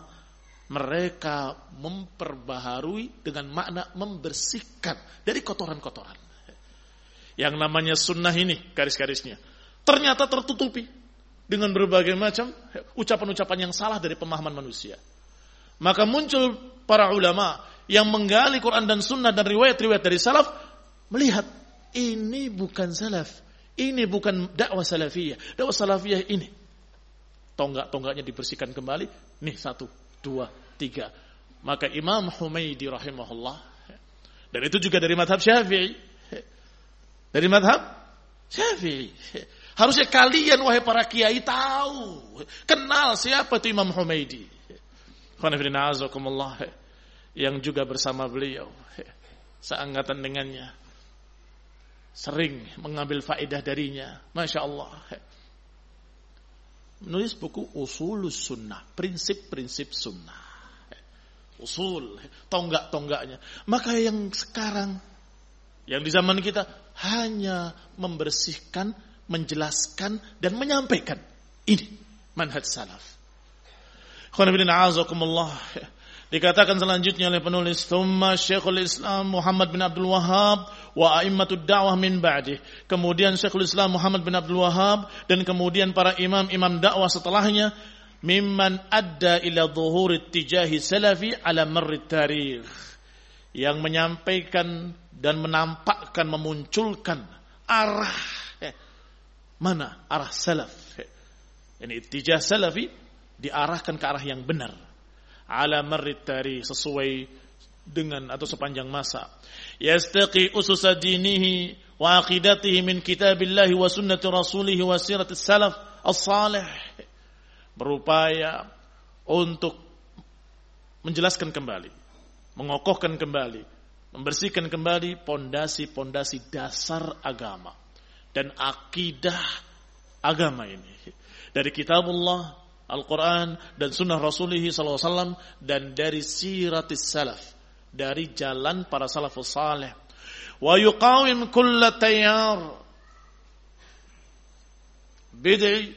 Mereka memperbaharui dengan makna membersihkan dari kotoran-kotoran. Yang namanya sunnah ini, garis-garisnya, ternyata tertutupi dengan berbagai macam ucapan-ucapan yang salah dari pemahaman manusia. Maka muncul para ulama yang menggali Quran dan sunnah dan riwayat-riwayat dari salaf, melihat ini bukan salaf, ini bukan dakwah salafiyah. Dakwah salafiyah ini tonggak-tonggaknya dibersihkan kembali. Nih 1, 2, 3. Maka Imam Humaidi rahimahullah, dan itu juga dari madhab Syafi'i, dari madhab Syafi'i. Harusnya kalian wahai para kiai tahu, kenal siapa itu Imam Humaidi. Yang juga bersama beliau, seangkatan dengannya. sering mengambil faedah darinya. Masya Allah. Menulis buku Usulus Sunnah, prinsip-prinsip sunnah. Usul, tonggak-tonggaknya. Maka yang sekarang, yang di zaman kita, hanya membersihkan, menjelaskan, dan menyampaikan. Ini manhaj salaf. Dikatakan selanjutnya oleh penulis, "Tsumma Syekhul Islam Muhammad bin Abdul Wahhab wa a'immatud da'wah min ba'dih." Kemudian Syekhul Islam Muhammad bin Abdul Wahhab dan kemudian para imam-imam dakwah setelahnya, mimman adda ila dhuhuri tijahi salafi ala marrit tarikh, yang menyampaikan dan menampakkan, memunculkan arah mana? Arah salaf. Ini ittijah salafi diarahkan ke arah yang benar. Ala marrit tarikh, sesuai dengan atau sepanjang masa. Yastaqi ususa dinihi wa aqidatihi min kitabillahi wa sunnati rasulih wa siratis salaf as-salih. Berupaya untuk menjelaskan kembali, mengokohkan kembali, membersihkan kembali pondasi-pondasi dasar agama dan akidah agama ini dari kitabullah Al-Quran dan sunnah Rasulullah SAW dan dari siratis salaf, dari jalan para salafus salih. Wa yuqawim kulla tayyar bid'i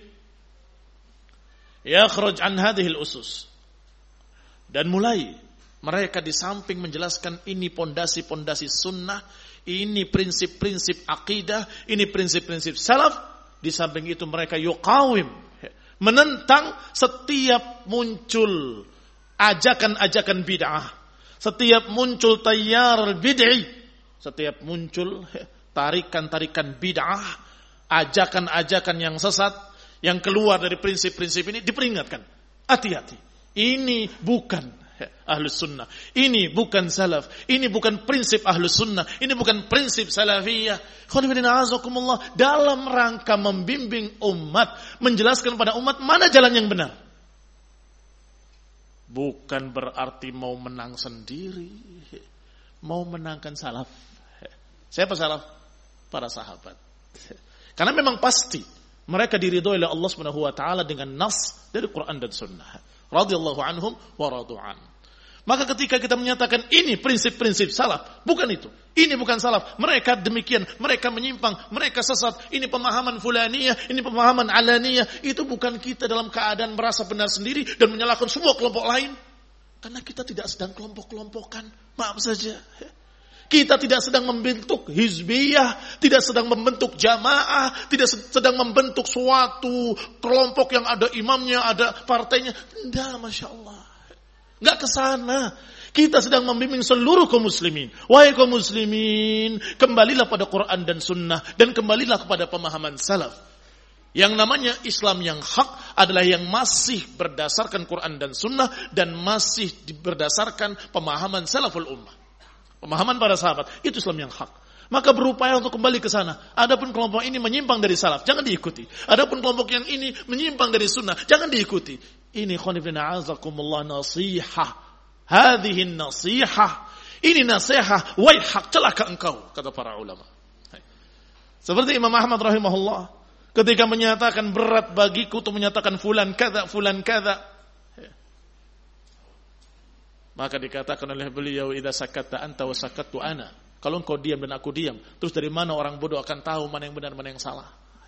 yakhruj an hadhihi al-usus. Dan mulai mereka di samping menjelaskan ini pondasi-pondasi sunnah, ini prinsip-prinsip akidah, ini prinsip-prinsip salaf, di samping itu mereka yuqawim, menentang setiap muncul ajakan-ajakan bid'ah, setiap muncul tayyar bid'i, setiap muncul tarikan-tarikan bid'ah, ajakan-ajakan yang sesat, yang keluar dari prinsip-prinsip ini, diperingatkan. Hati-hati. Ini bukan Ahlus Sunnah. Ini bukan salaf. Ini bukan prinsip Ahlus Sunnah. Ini bukan prinsip salafiyah. Dalam rangka membimbing umat, menjelaskan pada umat mana jalan yang benar. Bukan berarti mau menang sendiri. Mau menangkan salaf. Siapa salaf? Para sahabat. Karena memang pasti mereka diridhoi oleh Allah Subhanahu wa taala dengan nas dari Quran dan Sunnah. Radhiyallahu anhum wa radu'an. Maka ketika kita menyatakan ini prinsip-prinsip salaf, bukan itu. Ini bukan salaf. Mereka demikian, mereka menyimpang, mereka sesat. Ini pemahaman fulaniyah, ini pemahaman alaniyah. Itu bukan kita dalam keadaan merasa benar sendiri dan menyalahkan semua kelompok lain. Karena kita tidak sedang kelompok-kelompokan. Maaf saja. Kita tidak sedang membentuk hizbiyah, tidak sedang membentuk jamaah, tidak sedang membentuk suatu kelompok yang ada imamnya, ada partainya. Tidak, Masya Allah. Enggak ke sana. Kita sedang membimbing seluruh kaum muslimin. Wahai kaum muslimin, kembalilah pada Quran dan Sunnah, dan kembalilah kepada pemahaman salaf. Yang namanya Islam yang hak adalah yang masih berdasarkan Quran dan Sunnah, dan masih berdasarkan pemahaman salaful ummah. Pemahaman para sahabat, itu Islam yang hak. Maka berupaya untuk kembali ke sana. Adapun kelompok ini menyimpang dari salaf, jangan diikuti. Adapun kelompok yang ini menyimpang dari sunnah, jangan diikuti. Ini khonifina azakumullah nasihah. Hadihin nasihah. Ini nasihah, waihak, celaka engkau, kata para ulama. Seperti Imam Ahmad rahimahullah, ketika menyatakan berat bagiku untuk menyatakan fulan kada, maka dikatakan oleh beliau, idza sakatta anta wa sakattu ana. Kalau engkau diam dan aku diam, terus dari mana orang bodoh akan tahu mana yang benar, mana yang salah?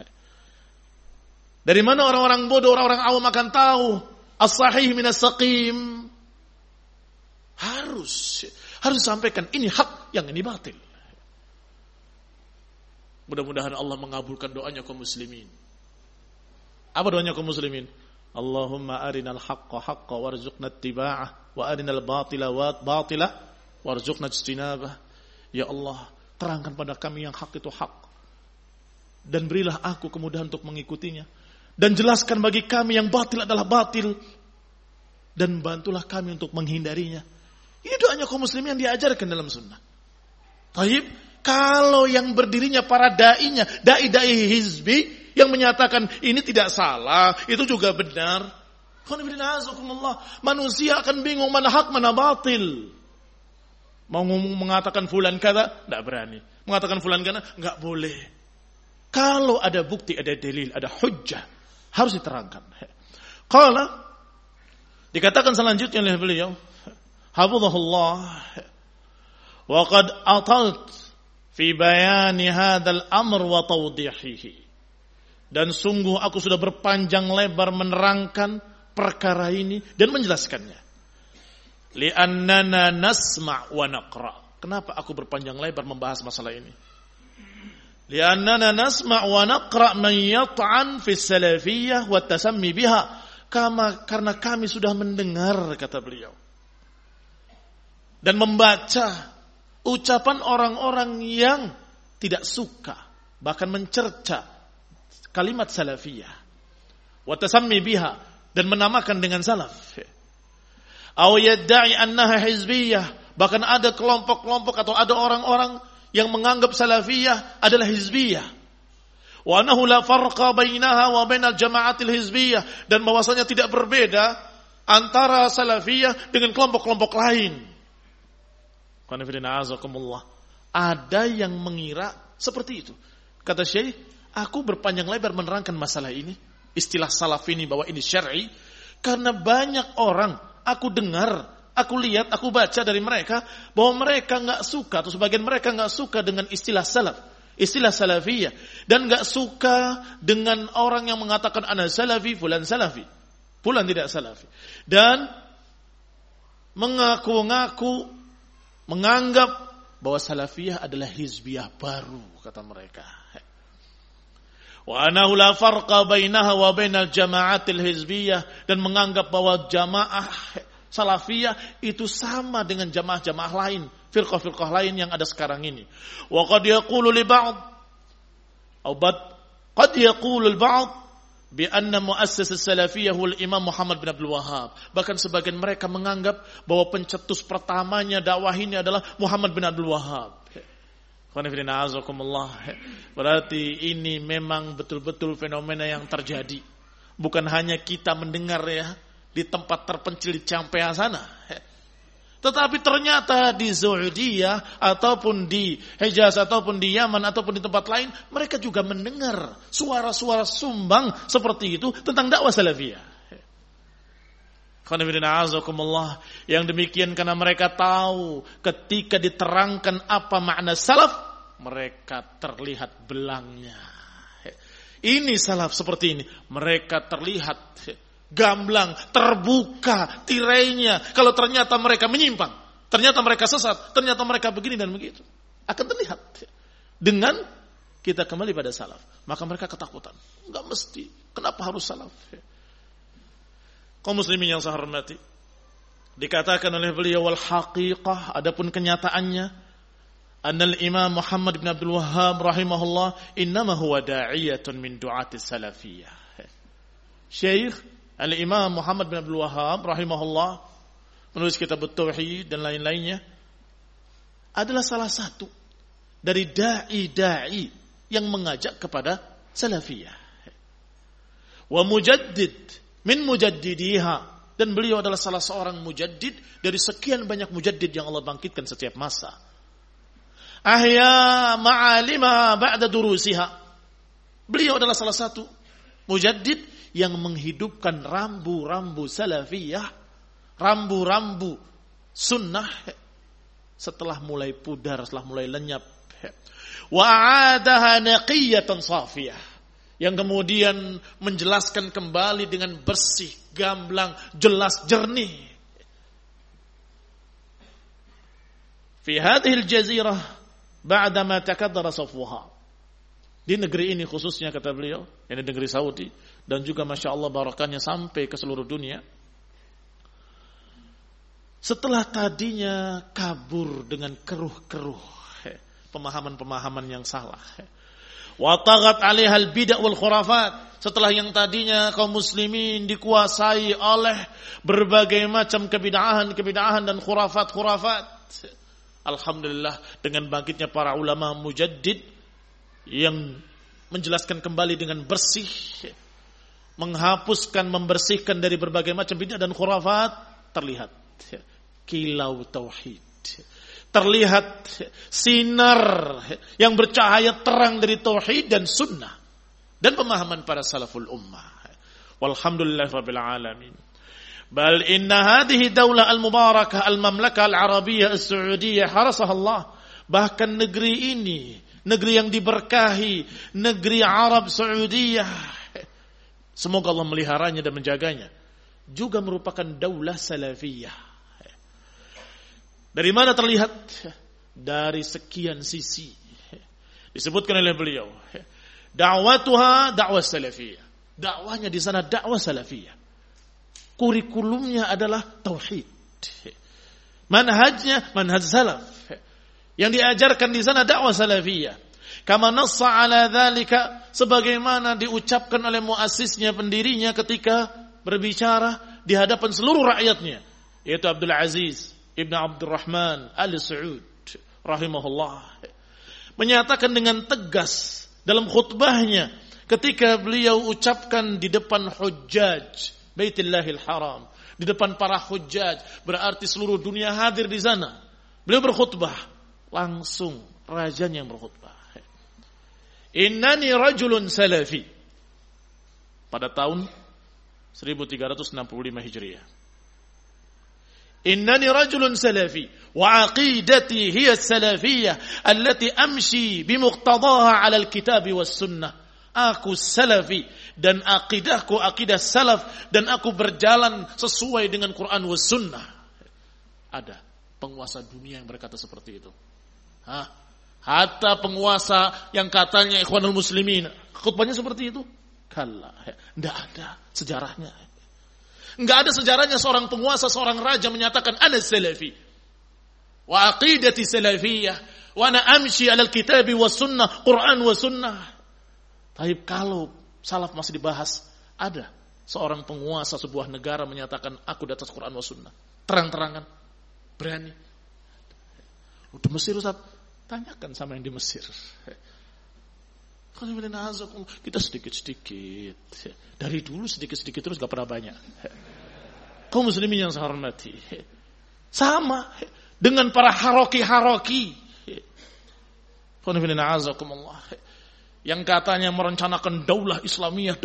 Dari mana orang-orang bodoh, orang-orang awam akan tahu as-sahih min as-saqim? Harus disampaikan ini hak, yang ini batil. Mudah-mudahan Allah mengabulkan doanya kaum muslimin. Apa doanya kaum muslimin? Allahumma arinal haqqa haqqa warzuqna ittiba'ah wa arinal batila batila warzuqna ijtinabah. Ya Allah, terangkan pada kami yang hak itu hak, dan berilah aku kemudahan untuk mengikutinya, dan jelaskan bagi kami yang batil adalah batil, dan bantulah kami untuk menghindarinya. Ini doanya kaum muslimin yang diajarkan dalam sunnah. Taib, kalau yang berdirinya para da'inya, da'i hizbi, yang menyatakan ini tidak salah, itu juga benar. Manusia akan bingung mana hak, mana batil. Mau mengatakan fulan kada, tidak berani. mengatakan fulan kana, enggak boleh. Kalau ada bukti, ada dalil, ada hujjah, harus diterangkan. Qala, dikatakan selanjutnya oleh beliau, hafizahullah, wa qad atalt fi bayani hadzal amr wa tawdihihi. Dan sungguh aku sudah berpanjang lebar menerangkan perkara ini dan menjelaskannya. Li'annana nasma' wa naqra. Kenapa aku berpanjang lebar membahas masalah ini? Li'annana nasma' wa naqra man yat'an fi salafiyah wa tasammi biha. Karena kami sudah mendengar, kata beliau, dan membaca ucapan orang-orang yang tidak suka, bahkan mencerca kalimat salafiyah, wa tasammi biha, dan menamakan dengan salaf. Aw yadda'i annaha hizbiyah, bahkan ada kelompok-kelompok atau ada orang-orang yang menganggap salafiyah adalah hizbiyah. Wa annahu la farqa bainaha wa bainal jama'atil hizbiyah, dan bahwasanya tidak berbeda antara salafiyah dengan kelompok-kelompok lain. Qul a'azakumullah. Ada yang mengira seperti itu. Kata Syekh, aku berpanjang lebar menerangkan masalah ini, istilah salaf ini, bahwa ini syar'i, karena banyak orang aku dengar, aku lihat, aku baca dari mereka bahwa mereka enggak suka, atau sebagian mereka enggak suka dengan istilah salaf, istilah salafiyah, dan enggak suka dengan orang yang mengatakan ana salafi, fulan tidak salafi, dan mengaku-ngaku menganggap bahwa salafiyah adalah hizbiyah baru, kata mereka. Wa anahu la farqa bainaha wa bainal jama'atil hizbiyah, dan menganggap bahwa jamaah salafiyah itu sama dengan jamaah-jamaah lain, firqah-firqah lain yang ada sekarang ini. Wa qad yaqulu li ba'd qad yaqulu al-ba'd bi anna muassis as-salafiyah wal Imam Muhammad bin Abdul Wahhab. Bahkan sebagian mereka menganggap bahwa pencetus pertamanya dakwah ini adalah Muhammad bin Abdul Wahhab. Berarti ini memang betul-betul fenomena yang terjadi. Bukan hanya kita mendengar ya di tempat terpencil di Campea sana, tetapi ternyata di Saudiyah ataupun di Hijaz ataupun di Yaman ataupun di tempat lain, mereka juga mendengar suara-suara sumbang seperti itu tentang dakwah salafiyah. Yang demikian karena mereka tahu ketika diterangkan apa makna salaf, mereka terlihat belangnya. Ini salaf seperti ini, mereka terlihat gamblang, terbuka tirainya. Kalau ternyata mereka menyimpang, ternyata mereka sesat, ternyata mereka begini dan begitu, akan terlihat. Dengan kita kembali pada salaf, maka mereka ketakutan. Enggak mesti, kenapa harus salaf? Kaum muslimin yang saya hormati, dikatakan oleh beliau, wal haqiqah, adapun kenyataannya, annal Imam Muhammad bin Abdul Wahhab rahimahullah innama huwa da'iyatun min du'atis salafiyah. Syekh Al-Imam Muhammad bin Abdul Wahhab rahimahullah menulis kitab Tauhid dan lain-lainnya, adalah salah satu dari dai-dai yang mengajak kepada salafiyah. Wa mujaddid min mujaddidiha, dan beliau adalah salah seorang mujaddid dari sekian banyak mujaddid yang Allah bangkitkan setiap masa. Ahya ma'alima ba'da durusiha, beliau adalah salah satu mujaddid yang menghidupkan rambu-rambu salafiyah, rambu-rambu sunnah setelah mulai pudar, setelah mulai lenyap. Wa a'adaha naqiyatan safiyah, yang kemudian menjelaskan kembali dengan bersih, gamblang, jelas, jernih. Fi hadhil jazirah ba'dama takaddara safwaha, di negeri ini khususnya, kata beliau, ini negeri Saudi, dan juga Masya Allah barakahnya sampai ke seluruh dunia, setelah tadinya kabur dengan keruh-keruh pemahaman-pemahaman yang salah, wa taghat 'alaihal bid'ah wal khurafat, setelah yang tadinya kaum muslimin dikuasai oleh berbagai macam kebid'ahan dan khurafat. Alhamdulillah, dengan bangkitnya para ulama mujaddid yang menjelaskan kembali dengan bersih, menghapuskan, membersihkan dari berbagai macam bid'ah dan khurafat, terlihat kilau tauhid, terlihat sinar yang bercahaya terang dari tauhid dan sunnah dan pemahaman para salaful ummah. Walhamdulillahirabbil alamin. Bal inna hadhihi daulah al-mubarakah al-mamlakah al-arabiyyah as-saudiyah harasaha Allah. Bahkan negeri ini, negeri yang diberkahi, negeri Arab Saudiyah, semoga Allah meliharanya dan menjaganya, juga merupakan daulah salafiyah. Dari mana terlihat? Dari sekian sisi. Disebutkan oleh beliau, da'watuha da'wah salafiyah. Dakwahnya di sana dakwah salafiyah. Kurikulumnya adalah tauhid. Manhajnya manhaj salaf. Yang diajarkan di sana dakwah salafiyah. Kama nassa ala dzalika, sebagaimana diucapkan oleh muassisnya, pendirinya ketika berbicara di hadapan seluruh rakyatnya, yaitu Abdul Aziz Ibn Abdurrahman Al-Saud rahimahullah. Menyatakan dengan tegas dalam khutbahnya ketika beliau ucapkan di depan hujjaj Baitullahil Haram, di depan para hujjaj, berarti seluruh dunia hadir di sana. Beliau berkhutbah, langsung rajanya yang berkhutbah. Innani rajulun salafi. Pada tahun 1365 Hijriah. Innani rajulun salafi wa aqidati hiya salafiyah allati amshi bimuqtadaha 'ala al-kitab was sunnah. Aku salafi dan akidahku akidah salaf dan aku berjalan sesuai dengan Quran was sunnah. Ada penguasa dunia yang berkata seperti itu. Hatta penguasa yang katanya ikhwanul muslimin, khutbahnya seperti itu? Kalla, tidak ada sejarahnya. Enggak ada sejarahnya seorang penguasa, seorang raja menyatakan ana salafi wa aqidati salafiyah wa ana amshi 'ala al-kitab was sunnah, Quran was sunnah. Tapi kalau salaf masih dibahas, ada seorang penguasa sebuah negara menyatakan aku di atas Quran wa sunnah. Terang-terangan, berani. Di Mesir Ustaz, tanyakan sama yang di Mesir. Kita sedikit-sedikit. Dari dulu sedikit-sedikit terus gak pernah banyak. Kaum muslimin yang saya hormati. Sama dengan para haroki-haroki. Yang katanya merencanakan daulah Islamiyah.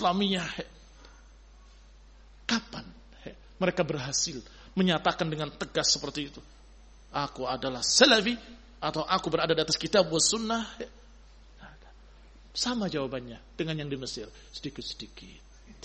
Kapan mereka berhasil menyatakan dengan tegas seperti itu? Aku adalah salafi atau aku berada di atas kitab was sunnah? Sama jawabannya dengan yang di Mesir. Sedikit-sedikit.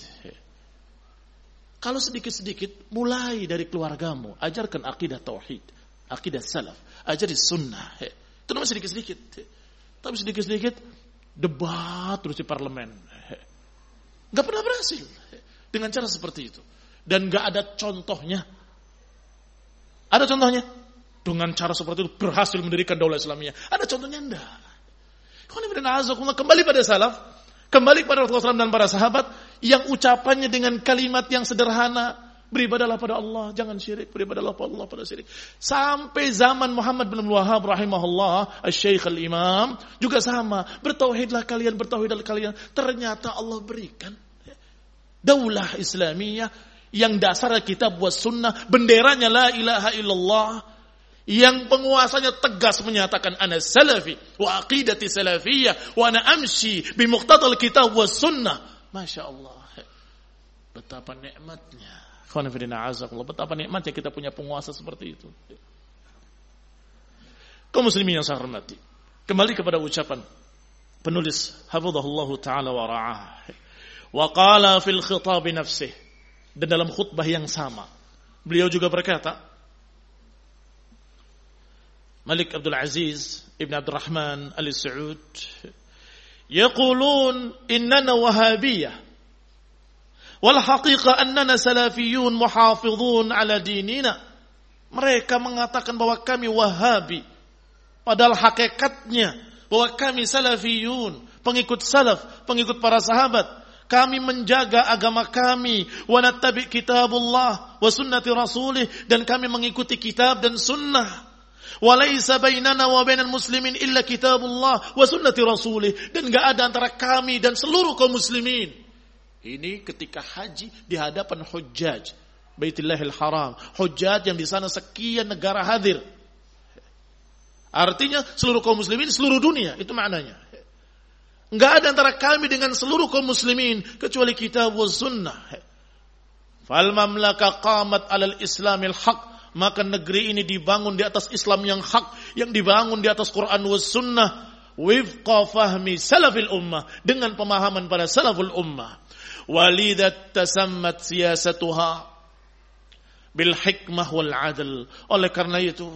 Kalau sedikit-sedikit, mulai dari keluargamu. Ajarkan akidah tauhid, akidah salaf, ajari sunnah. Itu namanya sedikit-sedikit. Tapi sedikit-sedikit debat terus di parlemen. Gak pernah berhasil dengan cara seperti itu. Dan gak ada contohnya. Ada contohnya? Dengan cara seperti itu berhasil mendirikan daulah Islamiyah. Ada contohnya enggak? Kembali pada salaf, kembali kepada Rasulullah SAW dan para sahabat yang ucapannya dengan kalimat yang sederhana, beribadahlah pada Allah, jangan syirik, beribadahlah pada Allah, pada syirik. Sampai zaman Muhammad bin Wahab rahimahullah, Asy-Syaikh al-Imam juga sama, bertauhidlah kalian. Ternyata Allah berikan daulah Islamiyah yang dasarnya kitab was sunnah, benderanya la ilaha illallah, yang penguasanya tegas menyatakan ana salafi wa aqidati salafiyah wa ana amshi bi muqtadal kitab was sunnah. Masya Allah, betapa nikmatnya, betapa nikmatnya kita punya penguasa seperti itu. Kaum muslimin yang saya hormati, kembali kepada ucapan penulis hafizahullahu taala wa ra'ah, wa qala fil khitab nafsih, dan dalam khutbah yang sama beliau juga berkata, Malik Abdul Aziz Ibn Abdurrahman Al-Saud, yaqulun innana wahabiyah wal haqiqa annana salafiyun muhafizun ala dinina. Mereka mengatakan bahwa kami wahabi, padahal hakikatnya bahwa kami salafiyun, pengikut salaf, pengikut para sahabat. Kami menjaga agama kami, wa nattabi kitabullah wa sunnati rasulih, dan kami mengikuti kitab dan sunnah. Walaysa bainana wa bainal muslimin illa kitabullah wa sunnati rasulih, dan enggak ada antara kami dan seluruh kaum muslimin. Ini ketika haji di hadapan hujjaj Baitullahil Haram, hujjaj yang di sana sekian negara hadir. Artinya seluruh kaum muslimin, seluruh dunia, itu maknanya. Enggak ada antara kami dengan seluruh kaum muslimin kecuali kitab wa sunnah. Fal mamlaka qamat 'alal islamil haq, maka negeri ini dibangun di atas Islam yang hak, yang dibangun di atas Quran wa sunnah, wifqa fahmi salafil ummah, dengan pemahaman pada salaful ummah. Walidat tasammat siyasatuha bil hikmah wal adl. Oleh karena itu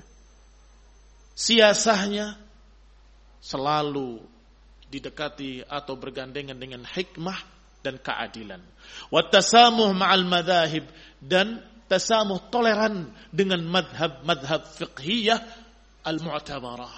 siasahnya selalu didekati atau bergandengan dengan hikmah dan keadilan. Wat tasamuh ma'al madzahib, dan tasamuh toleran dengan madhab fiqhiyah al-mu'tabarah.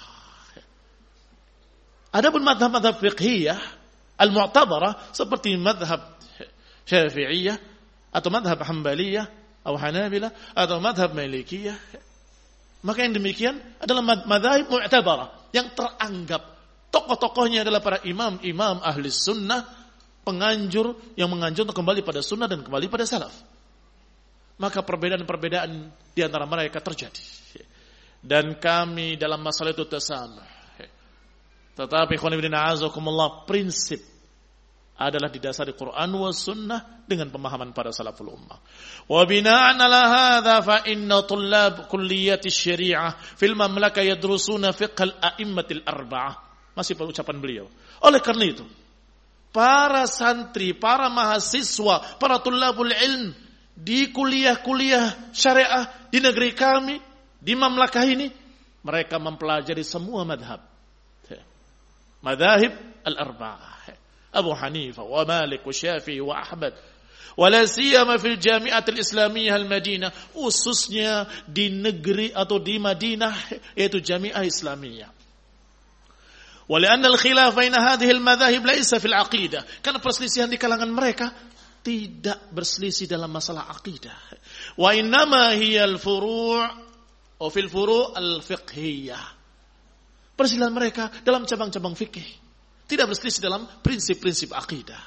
Adapun madhab fiqhiyah al-mu'tabarah seperti madhab Syafi'iyah atau madhab Hanbaliyah atau Hanabilah atau madhab Malikiyah, maka yang demikian adalah madhab mu'tabarah yang teranggap tokoh-tokohnya adalah para imam-imam ahli sunnah, penganjur yang menganjur untuk kembali pada sunnah dan kembali pada salaf. Maka perbedaan-perbedaan di antara mereka terjadi. Dan kami dalam masalah itu tasamuh. Tetapi prinsip adalah didasari Quran wa sunnah dengan pemahaman para salaful ummah. Wa bina'an ala hadha fa inna tullab kulliyati syariah fil mamlakah yadrusuna fiqh al-a'immatil arba'ah. Masih ucapan beliau. Oleh karena itu, para santri, para mahasiswa, para tullabul ilm di kuliah-kuliah syariah di negeri kami, di mamlakah ini, mereka mempelajari semua madhab. Madhahib al-arba'ah. Abu Hanifah, wa Malik, wa Syafi'i, wa Ahmad. Wala siyama fil jami'atil islamiyah al-Madinah. Khususnya di negeri atau di Madinah, yaitu jami'ah islamiyah. Walianna al-khilaf baina hadhihi al-madhahib laysa fil aqidah. Karena perselisihan di kalangan mereka tidak berselisih dalam masalah akidah. Wa innama hiya al-furu' wa fil furu' al-fiqhiyah. Perselisihan mereka dalam cabang-cabang fikih, tidak berselisih dalam prinsip-prinsip akidah.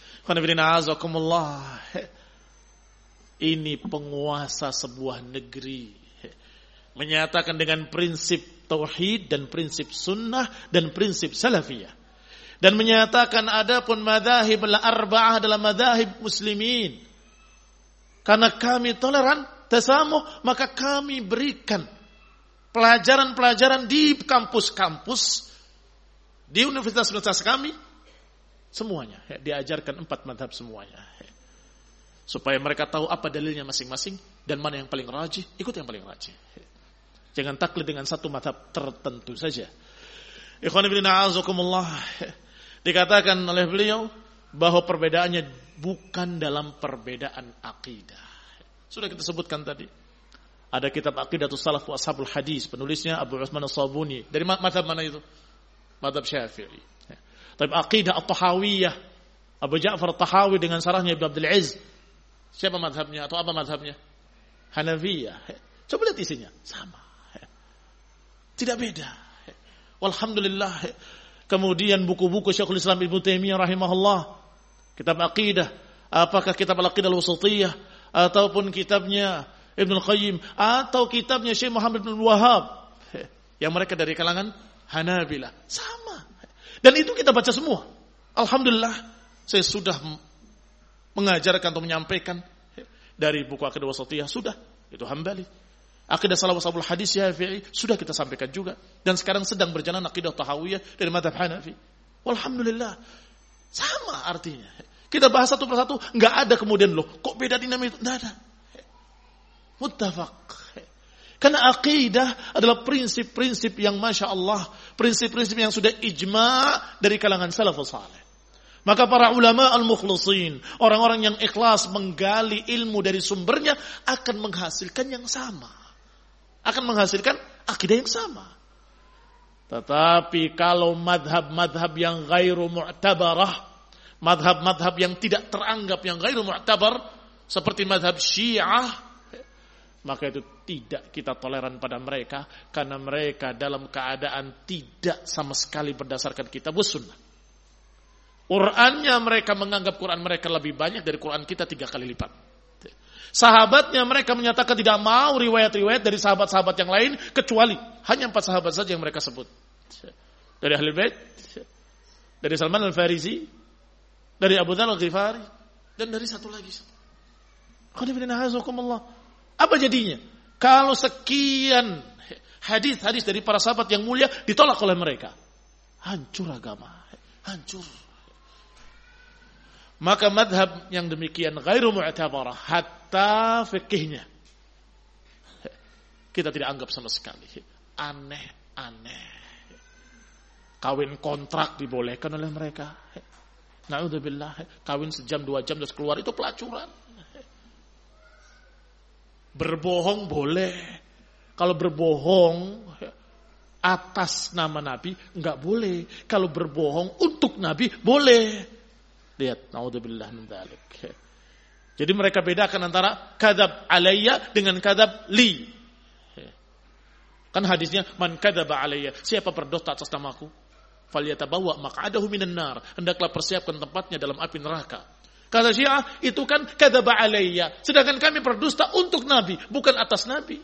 Ini penguasa sebuah negeri menyatakan dengan prinsip tauhid dan prinsip sunnah dan prinsip salafiyah, dan menyatakan adapun madzhab al-arba'ah adalah madzhab muslimin. Karena kami toleran, tasamuh, maka kami berikan pelajaran-pelajaran di kampus-kampus, di universitas-universitas kami, semuanya diajarkan 4 madhab semuanya, supaya mereka tahu apa dalilnya masing-masing dan mana yang paling rajih, ikut yang paling rajih. Jangan taklid dengan satu madhab tertentu saja. Ikhwan fillah a'azakumullah, dikatakan oleh beliau bahwa perbedaannya bukan dalam perbedaan akidah. Sudah kita sebutkan tadi. Ada kitab Aqidatus Salaf wa Ashabul Hadis, penulisnya Abu Utsman As-Sabuni. Dari mazhab mana itu? Mazhab Syafi'i. Tapi Aqidah At-Tahawiyah, Abu Ja'far At-Tahawi dengan sarahnya Ibnu Abdul Aziz. Siapa mazhabnya atau apa mazhabnya? Hanafiyah. Coba lihat isinya, sama. Tidak beda. Walhamdulillah. Kemudian buku-buku Syekhul Islam Ibnu Taimiyah rahimahullah, kitab Aqidah, apakah kitab Al-Aqidah Al-Wasithiyah ataupun kitabnya Ibnu Qayyim atau kitabnya Syekh Muhammad bin Wahhab, yang mereka dari kalangan Hanabilah, sama. Dan itu kita baca semua. Alhamdulillah, saya sudah mengajarkan atau menyampaikan dari buku Aqidah Wasithiyah, sudah, itu Hambali. Aqidah Salaf Ashabul Hadis Syafi'i sudah kita sampaikan juga, dan sekarang sedang berjalan Aqidah Tahawiyah dari mazhab Hanafi. Walhamdulillah, sama artinya. Kita bahas satu persatu, enggak ada kemudian loh, kok beda dinamika itu? Enggak ada. Muttafaq. Karena akidah adalah prinsip-prinsip yang Masya Allah, prinsip-prinsip yang sudah ijma' dari kalangan salafus salih. Maka para ulama al-mukhlisin, orang-orang yang ikhlas menggali ilmu dari sumbernya, akan menghasilkan yang sama, akan menghasilkan akidah yang sama. Tetapi kalau madhab-madhab yang ghairu mu'tabarah, madhab-madhab yang tidak teranggap, yang ghairu mu'tabar, seperti madhab Syiah, maka itu tidak kita toleran pada mereka, karena mereka dalam keadaan tidak sama sekali berdasarkan kitab sunnah. Qurannya mereka menganggap Quran mereka lebih banyak dari Quran kita 3 kali lipat. Sahabatnya mereka menyatakan tidak mau riwayat-riwayat dari sahabat-sahabat yang lain, kecuali hanya 4 sahabat saja yang mereka sebut. Dari Ahlul Bait, dari Salman Al-Farisi, dari Abu Dzar Al-Ghifari, dan dari satu lagi. Apa jadinya? Kalau sekian hadis-hadis dari para sahabat yang mulia ditolak oleh mereka, hancur agama, hancur. Maka madhab yang demikian ghairu mu'tabarah, hatta fikihnya kita tidak anggap sama sekali. Aneh-aneh. Kawin kontrak dibolehkan oleh mereka. Na'udzubillah, kawin sejam 2 jam terus keluar, itu pelacuran. Berbohong boleh. Kalau berbohong atas nama Nabi enggak boleh. Kalau berbohong untuk Nabi boleh. Lihat, naudzubillah min dzalik. Jadi mereka bedakan antara kadzab alayya dengan kadzab li. Kan hadisnya man kadzaba alayya, siapa berdusta atas namaku, falyatabawwa maq'adahu minan nar, hendaklah persiapkan tempatnya dalam api neraka. Kata Syiah itu kan kadzaba alayya, sedangkan kami berdusta untuk Nabi, bukan atas Nabi.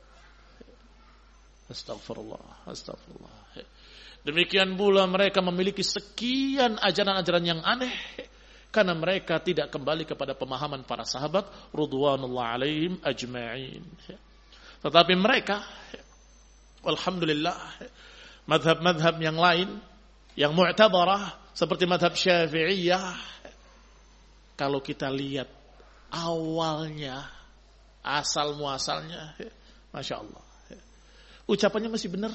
Astagfirullah, astagfirullah. Demikian pula mereka memiliki sekian ajaran-ajaran yang aneh karena mereka tidak kembali kepada pemahaman para sahabat radhiyallahu alaihim ajma'in. Tetapi mereka, alhamdulillah, madhab-madhab yang lain yang mu'tabarah seperti madhab Syafi'iyah, kalau kita lihat awalnya, asal muasalnya, Masya Allah, ucapannya masih benar.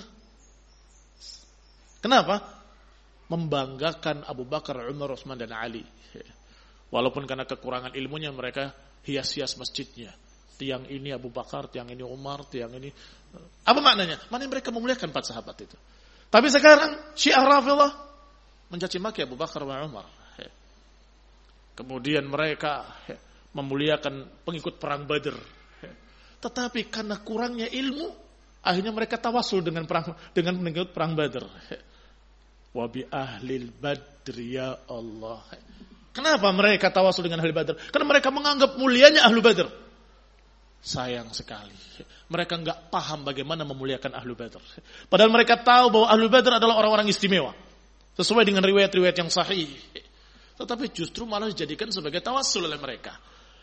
Kenapa? Membanggakan Abu Bakar, Umar, Utsman dan Ali. Walaupun karena kekurangan ilmunya mereka hias-hias masjidnya. Tiang ini Abu Bakar, tiang ini Umar, tiang ini. Apa maknanya? Maknanya mereka memuliakan 4 sahabat itu. Tapi sekarang Syiah Rafidhah mencaci maki Abu Bakar dan Umar. Kemudian mereka memuliakan pengikut perang Badr. Tetapi karena kurangnya ilmu, akhirnya mereka tawasul dengan pengikut perang Badr. Wa bi ahlil badri ya Allah. Kenapa mereka tawasul dengan ahli Badr? Karena mereka menganggap mulianya ahlu Badr. Sayang sekali, mereka enggak paham bagaimana memuliakan ahlu Badr. Padahal mereka tahu bahwa ahlu Badr adalah orang-orang istimewa, sesuai dengan riwayat-riwayat yang sahih. Tetapi justru malah dijadikan sebagai tawasul oleh mereka.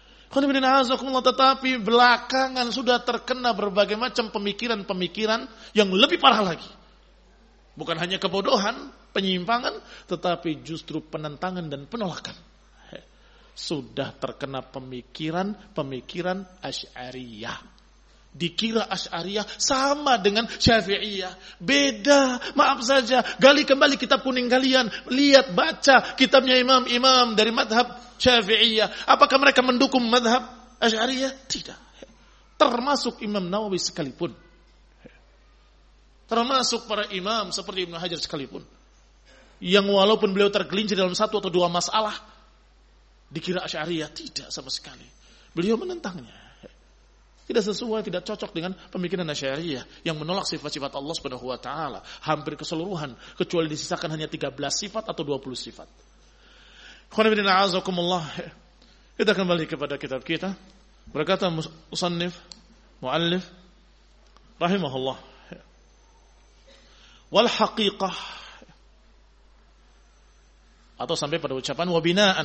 Tetapi belakangan sudah terkena berbagai macam pemikiran-pemikiran yang lebih parah lagi. Bukan hanya kebodohan, penyimpangan, tetapi justru penentangan dan penolakan. Sudah terkena pemikiran Asy'ariyah. Dikira Asy'ariyah sama dengan Syafi'iyah. Beda, maaf saja. Gali kembali kitab kuning kalian. Lihat, baca kitabnya imam-imam dari madhab Syafi'iyah. Apakah mereka mendukung madhab Asy'ariyah? Tidak. Termasuk Imam Nawawi sekalipun. Termasuk para imam seperti Ibnu Hajar sekalipun. Yang walaupun beliau tergelincir dalam 1 atau 2 masalah, dikira Asy'ariyah. Tidak sama sekali. Beliau menentangnya. Tidak sesuai, tidak cocok dengan pemikiran Asy'ariyah yang menolak sifat-sifat Allah Subhanahu wa taala hampir keseluruhan, kecuali disisakan hanya 13 sifat atau 20 sifat. Kita kembali kepada kitab kita. Berkata musannif, muallif rahimahullah, wal haqiqah, atau sampai pada ucapan wabinaan.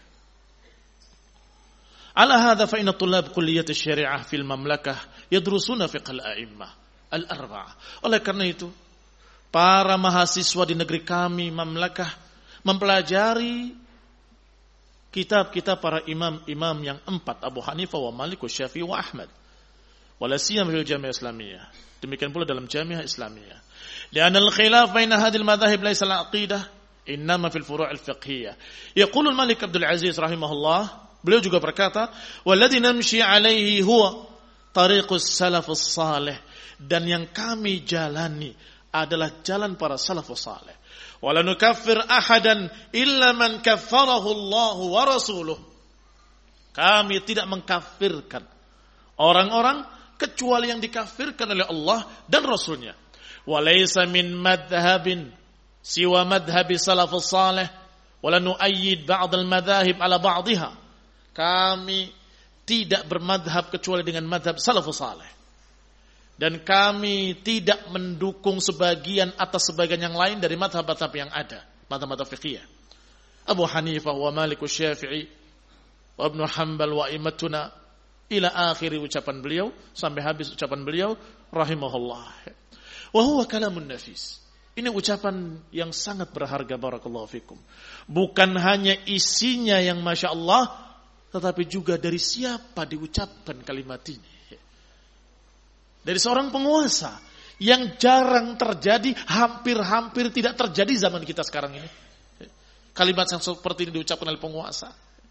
Ala hadza fa inna tullab kulliyat asy-syari'ah fil mamlakah yadrusuna fiqh al-a'immah al-arba'ah. Oleh karena itu, para mahasiswa di negeri kami mamlakah mempelajari kitab-kitab para imam-imam yang 4, Abu Hanifah wa Malik wa Syafi'i wa Ahmad. Wala siyama fil Jami'ah Islamiyah. Demikian pula dalam Jami'ah Islamiyah. Li'anna al-khilaf baina hadhihi al-madhahib laysa al-aqidah, innama fil furu' al-fiqhiyah. Yaqulu al-Malik Abdul Aziz rahimahullah, beliau juga berkata, walladzi namshi alaihi huwa tariqus salafus salih, dan yang kami jalani adalah jalan para salafus salih. Wala nukaffir ahadan illa man kaffarahu Allah wa rasuluh. Kami tidak mengkafirkan orang-orang kecuali yang dikafirkan oleh Allah dan Rasulnya. Walaysa min madhhabin siwa madhhabi salafus salih wala nu'ayyid ba'd al-madhahib ala ba'dihha. Kami tidak bermadhab kecuali dengan madhab salafus saleh. Dan kami tidak mendukung sebagian atas sebagian yang lain dari madhab-madhab yang ada. Madhab-madhab fiqhiyah. Abu Hanifah wa Malik wa Syafi'i wa Ibnu Hanbal wa imatuna ila akhiri ucapan beliau. Sampai habis ucapan beliau. Rahimahullah. Wa huwa kalamun nafis. Ini ucapan yang sangat berharga, barakallahu fikum. Bukan hanya isinya yang Masya Allah, tetapi juga dari siapa diucapkan kalimat ini. Dari seorang penguasa yang jarang terjadi, hampir-hampir tidak terjadi zaman kita sekarang ini. Kalimat yang seperti ini diucapkan oleh penguasa.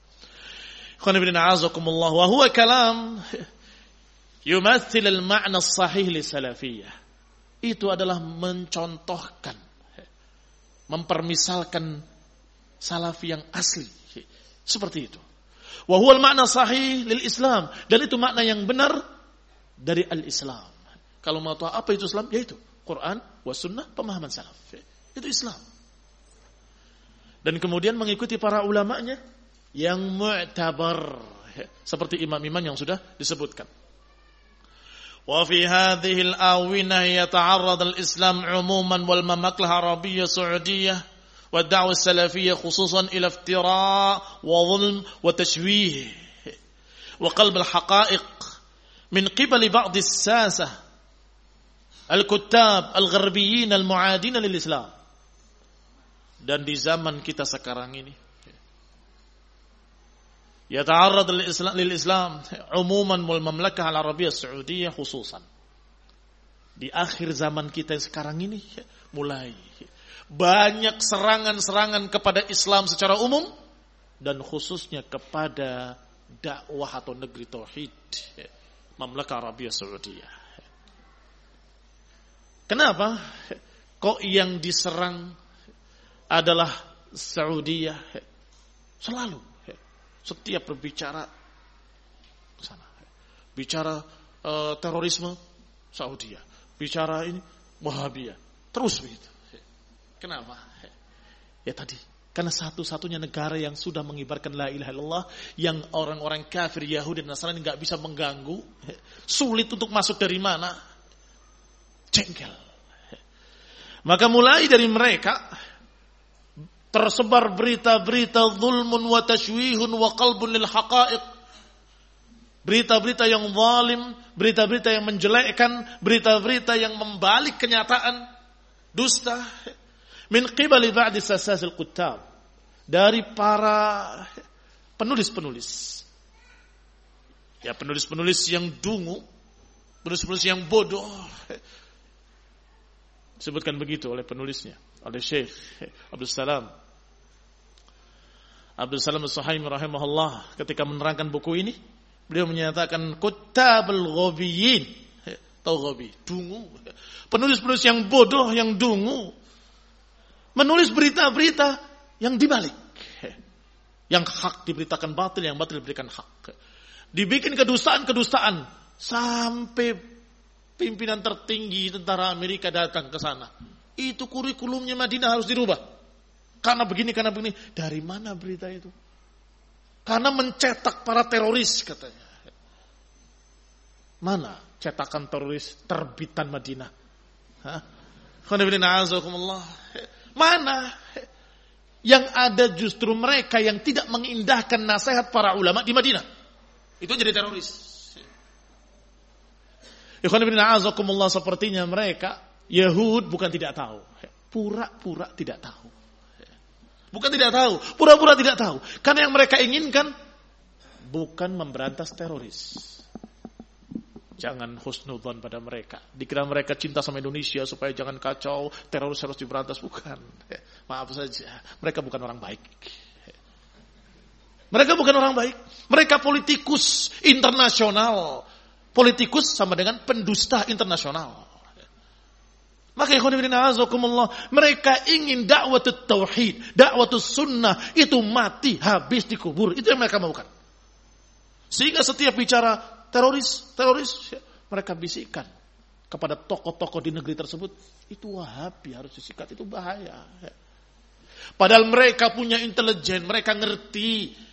Wa huwa kalam yumathil al-ma'na as-sahih li salafiyah. Itu adalah mencontohkan, mempermisalkan salafi yang asli. Seperti itu. Wa huwa al-ma'na sahih lil Islam. Dan itu makna yang benar dari al-Islam. Kalau mau tahu apa itu Islam, yaitu Quran wa sunnah, pemahaman salaf. Itu Islam. Dan kemudian mengikuti para ulamanya yang mu'tabar, seperti imam-imam yang sudah disebutkan. Wa fi hadhihi al-awinah yata'arrad al-Islam 'umuman wal mamlakah al-arabiyyah Saudiyyah wa ad-da'wah as-salafiyyah khususan ila iftira' wa dhulm wa tashwih wa qalb al-haqa'iq min qibali ba'd as-sasah al-kuttab al-gharbiyyin al-mu'adin lil-Islam. Dan di zaman kita sekarang ini yata'arrad lil-Islam umuman wal mamlakah al-arabiyyah Saudiyyah khususan. Di akhir zaman kita sekarang ini mulai banyak serangan-serangan kepada Islam secara umum dan khususnya kepada dakwah atau negeri tauhid Mamlakah Arabiyyah Saudiyyah. Kenapa? Kok yang diserang adalah Saudiyah? Selalu setiap berbicara ke sana, bicara terorisme Saudiyah, bicara ini Wahabiyah, terus begitu. Kenapa? Ya tadi, karena satu-satunya negara yang sudah mengibarkan la ilaha illallah, yang orang-orang kafir Yahudi dan Nasrani nggak bisa mengganggu, sulit untuk masuk dari mana, jengkel. Maka mulai dari mereka tersebar berita-berita zulmun wa tashwihun wa qalbun lil haqa'iq. Berita-berita yang zalim, berita-berita yang menjelekkan, berita-berita yang membalik kenyataan, dusta. Min qibali ba'di sasasil quttab. Dari para penulis-penulis. Ya, penulis-penulis yang dungu, penulis-penulis yang bodoh. Disebutkan begitu oleh penulisnya, oleh Syekh Abdul Salam As-Suhaimi rahimahullah. Ketika menerangkan buku ini, beliau menyatakan kuttabul ghabiyyin. Tahu ghabi? Dungu. Penulis-penulis yang bodoh, yang dungu, menulis berita-berita yang dibalik. Yang hak diberitakan batil, yang batil diberikan hak. Dibikin kedustaan-kedustaan sampai pimpinan tertinggi tentara Amerika datang ke sana. Itu kurikulumnya Madinah harus dirubah. Karena begini. Dari mana berita itu? Karena mencetak para teroris katanya. Mana cetakan teroris terbitan Madinah? Mana? Yang ada justru mereka yang tidak mengindahkan nasihat para ulama di Madinah. Itu jadi teroris. Sepertinya mereka Yahud bukan tidak tahu, pura-pura tidak tahu. Bukan tidak tahu, pura-pura tidak tahu. Karena yang mereka inginkan bukan memberantas teroris. Jangan husnudzon pada mereka. Dikira mereka cinta sama Indonesia supaya jangan kacau, teroris harus diberantas. Bukan. Maaf saja, mereka bukan orang baik. Mereka bukan orang baik. Mereka politikus internasional. Politikus sama dengan pendusta internasional. Maka mereka ingin dakwah tauhid, dakwah sunnah itu mati, habis dikubur. Itu yang mereka maukan. Sehingga setiap bicara teroris, mereka bisikan kepada tokoh-tokoh di negeri tersebut, itu Wahabi, harus disikat, itu bahaya. Padahal mereka punya intelijen, mereka ngerti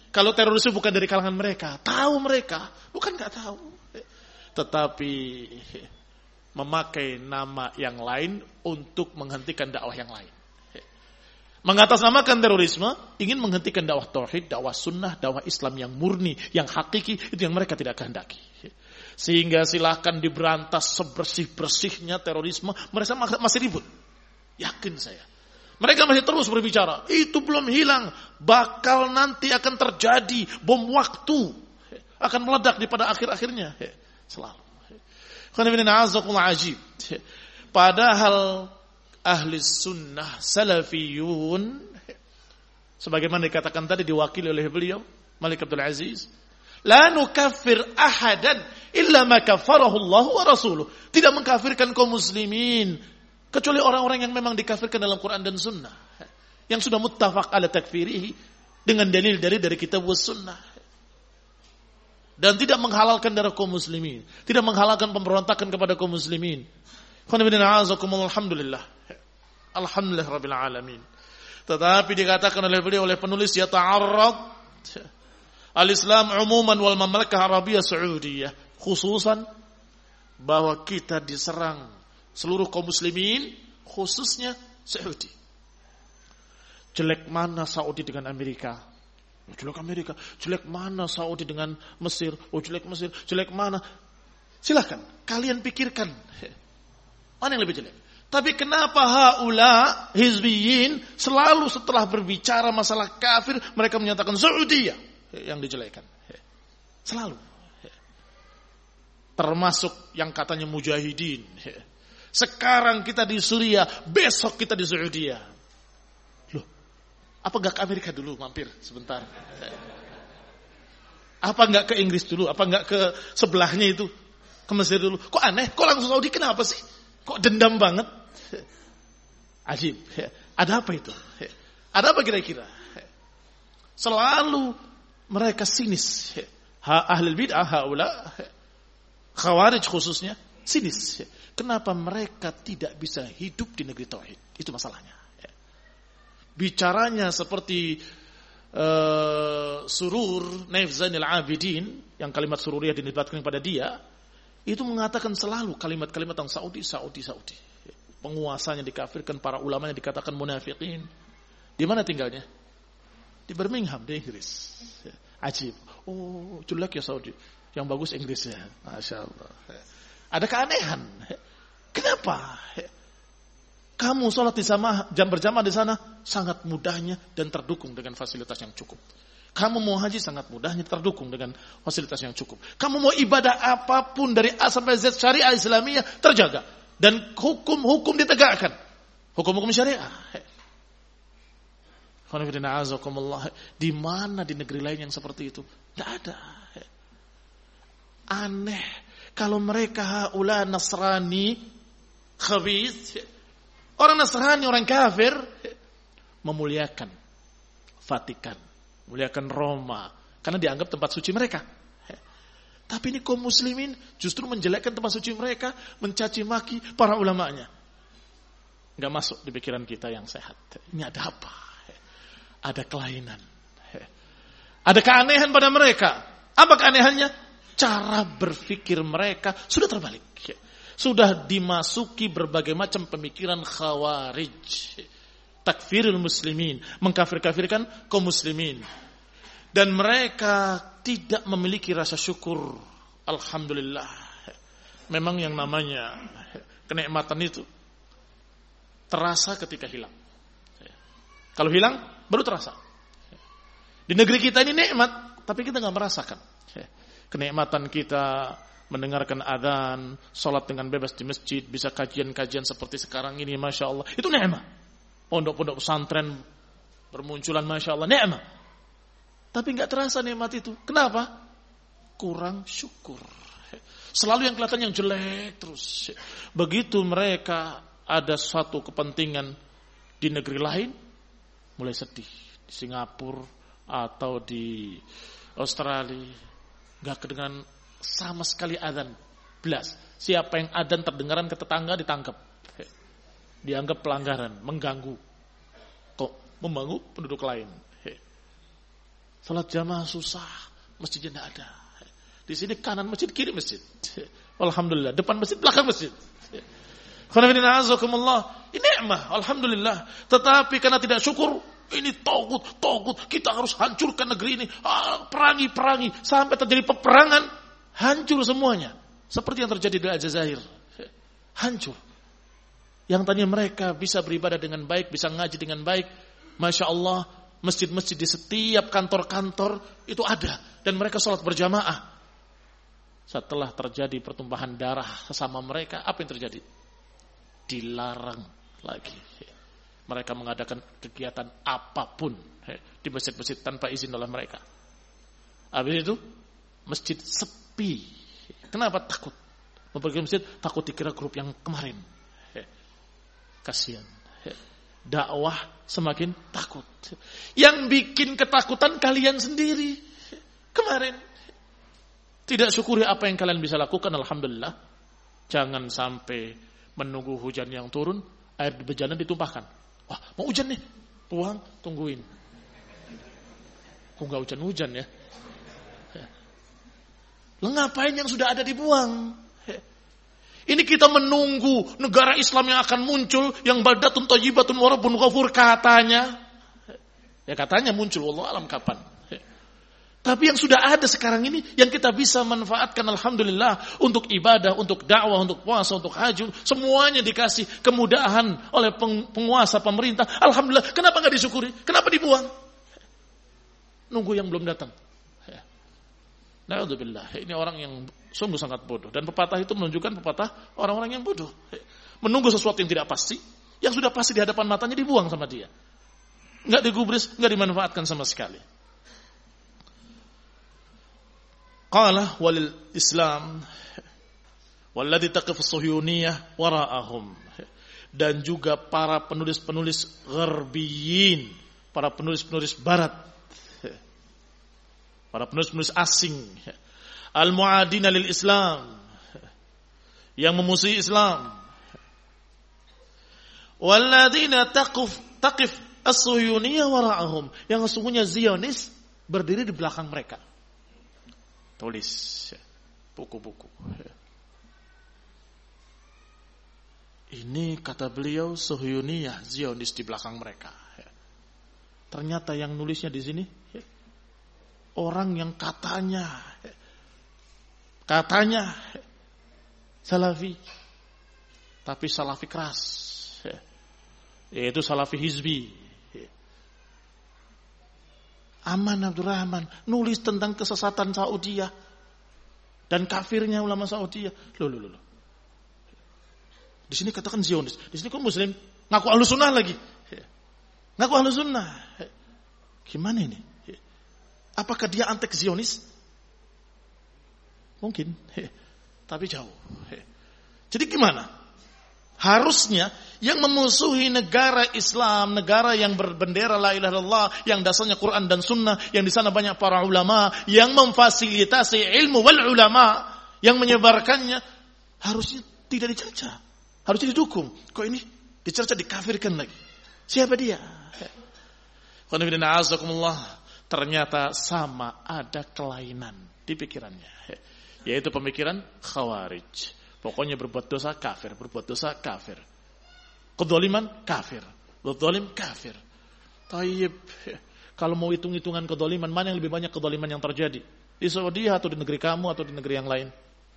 Kalau teroris itu bukan dari kalangan mereka, tahu mereka, bukan nggak tahu. Tetapi memakai nama yang lain untuk menghentikan dakwah yang lain. Mengatasnamakan terorisme, ingin menghentikan dakwah tauhid, dakwah sunnah, dakwah Islam yang murni, yang hakiki, itu yang mereka tidak kehendaki. Sehingga silahkan diberantas sebersih-bersihnya terorisme, mereka masih ribut. Yakin saya. Mereka masih terus berbicara, itu belum hilang, bakal nanti akan terjadi bom waktu, akan meledak di pada akhir-akhirnya. Selalu. Ajib. Padahal ahli sunnah salafiyun, sebagaimana dikatakan tadi diwakili oleh beliau Malik Abdul Aziz, la nukaffir ahadan illa ma kaffarahu Allah wa rasuluh. Tidak mengkafirkan kaum muslimin kecuali orang-orang yang memang dikafirkan dalam Quran dan Sunnah, yang sudah muttafaq ala takfirihi dengan dalil dari kitab was sunnah, dan tidak menghalalkan darah kaum muslimin, tidak menghalalkan pemberontakan kepada kaum muslimin. Alhamdulillah, alhamdulillah rabbil alamin. Tetapi dikatakan oleh beliau, oleh penulis, ya ta'arrad al-Islam umuman wal mamlakah Arabiyah Saudiyah khususan, bahwa kita diserang seluruh kaum muslimin, khususnya Saudi. Jelek mana Saudi dengan Amerika? Jelek Amerika. Jelek mana Saudi dengan Mesir? Jelek Mesir. Jelek mana? Silakan kalian pikirkan, mana yang lebih jelek. Tapi kenapa haula hizbiyin selalu setelah berbicara masalah kafir mereka menyatakan Saudiyah yang dijelekan? Selalu. Termasuk yang katanya mujahidin. Sekarang kita di Suriah, besok kita di Saudi. Loh, apa enggak ke Amerika dulu mampir sebentar? Apa enggak ke Inggris dulu? Apa enggak ke sebelahnya itu? Ke Mesir dulu? Kok aneh? Kok langsung Saudi? Kenapa sih? Kok dendam banget? Ajib. Ada apa itu? Ada apa kira-kira? Selalu mereka sinis. Ahlul bid'ah haula, khawarij khususnya, sinis. Kenapa mereka tidak bisa hidup di negeri tauhid? Itu masalahnya. Bicaranya seperti Surur Naif Zainal Abidin, yang kalimat sururiyah dinisbatkan kepada dia, itu mengatakan selalu kalimat-kalimat tentang Saudi. Penguasanya dikafirkan, para ulamanya dikatakan munafiqin. Di mana tinggalnya? Di Birmingham, di Inggris. Ajib. Oh, jelek ya Saudi. Yang bagus Inggris ya. Masya Allah. Ada keanehan. Kenapa? Kamu sholat di sana, jam berjamaah di sana sangat mudahnya dan terdukung dengan fasilitas yang cukup. Kamu mau haji sangat mudahnya terdukung dengan fasilitas yang cukup. Kamu mau ibadah apapun dari A sampai Z syariah Islamiyah terjaga dan hukum-hukum ditegakkan. Hukum-hukum syariah. Di mana di negeri lain yang seperti itu? Tidak ada. Aneh kalau mereka haula Nasrani khabith, orang Nasrani, orang kafir, memuliakan Vatikan, memuliakan Roma karena dianggap tempat suci mereka. Tapi ini kaum muslimin justru menjelekkan tempat suci mereka, mencaci maki para ulamanya. Enggak masuk di pikiran kita yang sehat. Ini ada apa? Ada kelainan. Ada keanehan pada mereka. Apa keanehannya? Cara berpikir mereka sudah terbalik. Sudah dimasuki berbagai macam pemikiran khawarij. Takfirul muslimin. Mengkafir-kafirkan kaum muslimin. Dan mereka tidak memiliki rasa syukur. Alhamdulillah. Memang yang namanya kenikmatan itu terasa ketika hilang. Kalau hilang, baru terasa. Di negeri kita ini nikmat, tapi kita nggak merasakan. Kenikmatan kita mendengarkan adzan, sholat dengan bebas di masjid, bisa kajian-kajian seperti sekarang ini, Masya Allah. Itu nikmat. Pondok-pondok pesantren bermunculan, Masya Allah, nikmat. Tapi nggak terasa nikmat itu. Kenapa? Kurang syukur. Selalu yang kelihatan yang jelek terus. Begitu mereka ada suatu kepentingan di negeri lain, mulai sedih. Di Singapura atau di Australia, nggak kedengaran sama sekali adzan. Belas. Siapa yang adzan terdengaran ke tetangga ditangkap. Dianggap pelanggaran, mengganggu. Kok mengganggu penduduk lain. Salat jamaah susah, masjidnya tidak ada. Di sini kanan masjid, kiri masjid. Alhamdulillah, depan masjid, belakang masjid. Ini nikmah, alhamdulillah. Tetapi karena tidak syukur, ini togut, kita harus hancurkan negeri ini. Perangi, sampai terjadi peperangan, hancur semuanya. Seperti yang terjadi di Aljazair. Hancur. Yang tadinya mereka bisa beribadah dengan baik, bisa ngaji dengan baik. Masya Allah, masjid-masjid di setiap kantor-kantor itu ada. Dan mereka sholat berjamaah. Setelah terjadi pertumpahan darah sesama mereka, apa yang terjadi? Dilarang lagi. Mereka mengadakan kegiatan apapun di masjid-masjid tanpa izin oleh mereka. Habis itu, masjid sepi. Kenapa? Takut. Mempergi masjid, takut dikira grup yang kemarin. Kasihan. Dakwah semakin takut. Yang bikin ketakutan kalian sendiri. Kemarin. Tidak syukuri apa yang kalian bisa lakukan, alhamdulillah. Jangan sampai menunggu hujan yang turun, air di bejalan ditumpahkan. Wah, mau hujan nih. Buang, tungguin. Kok enggak hujan-hujan ya? Lah ngapain yang sudah ada dibuang? Ini kita menunggu negara Islam yang akan muncul, yang baldatun thayyibatun wa rabbun ghafur katanya. Ya katanya muncul, wallahu alam kapan. Tapi yang sudah ada sekarang ini, yang kita bisa manfaatkan alhamdulillah untuk ibadah, untuk dakwah, untuk puasa, untuk haji, semuanya dikasih kemudahan oleh penguasa pemerintah. Alhamdulillah, kenapa nggak disyukuri? Kenapa dibuang? Nunggu yang belum datang. Na'udzubillah, ini orang yang sungguh sangat bodoh. Dan pepatah itu menunjukkan pepatah orang-orang yang bodoh. Menunggu sesuatu yang tidak pasti, yang sudah pasti di hadapan matanya dibuang sama dia. Nggak digubris, nggak dimanfaatkan sama sekali. Qala walil Islam walladzi taqif as-suhyuniyah wara'ahum. Dan juga para penulis-penulis gharbiyin, para penulis-penulis barat, para penulis-penulis asing, al-mu'adina lil Islam, yang memusuhi Islam. Walladzina taqif as-suhyuniyah wara'ahum, yang sesungguhnya Zionis berdiri di belakang mereka. Tulis buku-buku. Ini kata beliau Suhyuniyah, Zionis di belakang mereka. Ternyata yang nulisnya di sini orang yang katanya Salafi, tapi Salafi keras, yaitu Salafi Hizbi. Aman Abdurrahman nulis tentang kesesatan Saudiyah dan kafirnya ulama Saudiyah. Loh. Di sini katakan Zionis, di sini kok Muslim ngaku Ahlus Sunnah lagi. Ngaku Ahlus Sunnah. Gimana ini? Apakah dia antek Zionis? Mungkin, tapi jauh. Jadi gimana? Harusnya yang memusuhi negara Islam, negara yang berbendera la ilaha illallah, yang dasarnya Quran dan Sunnah, yang di sana banyak para ulama, yang memfasilitasi ilmu wal ulama, yang menyebarkannya, harusnya tidak dicerca, harusnya didukung. Kok ini dicerca, dikafirkan lagi? Siapa dia? Ternyata sama ada kelainan di pikirannya, yaitu pemikiran Khawarij. Pokoknya berbuat dosa kafir, berbuat dosa kafir. Kedzaliman kafir, zalim kafir. Tayyib. Kalau mau hitung-hitungan kedzaliman, mana yang lebih banyak kedzaliman yang terjadi? Di Saudi atau di negeri kamu atau di negeri yang lain?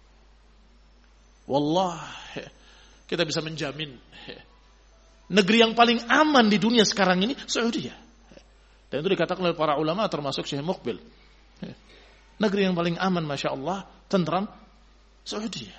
Wallah, kita bisa menjamin negeri yang paling aman di dunia sekarang ini Saudi. Dan itu dikatakan oleh para ulama termasuk Syekh Muqbil. Negeri yang paling aman, Masya Allah, tentram, Saudi.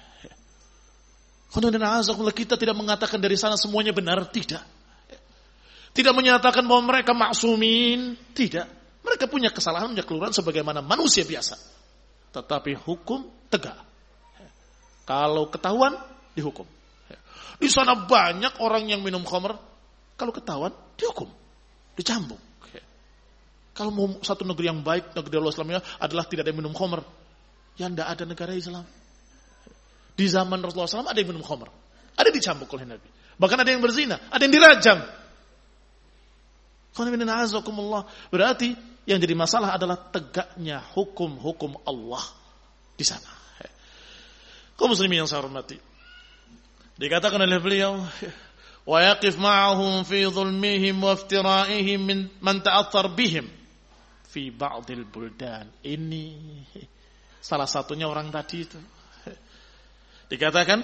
Kita tidak mengatakan dari sana semuanya benar, tidak. Tidak menyatakan bahwa mereka maksumin, tidak. Mereka punya kesalahan, punya kelurahan sebagaimana manusia biasa. Tetapi hukum tegak. Kalau ketahuan, dihukum. Di sana banyak orang yang minum khamr, kalau ketahuan, dihukum, dicambuk. Kalau mau satu negeri yang baik, negeri Allah Islamnya adalah tidak ada yang minum khamr. Ya tidak ada negara Islam. Di zaman Rasulullah SAW ada yang minum khamr, ada yang dicambuk oleh Nabi. Bahkan ada yang berzina, ada yang dirajam. Berarti Yang jadi masalah adalah tegaknya hukum-hukum Allah di sana. Kaum muslimin yang saya hormati, dikatakan oleh beliau, wa yaqif ma'ahum fi dhulmihim wa iftira'ihim man ta'athar bihim fi ba'dil buldan. Ini salah satunya orang tadi itu. Dikatakan,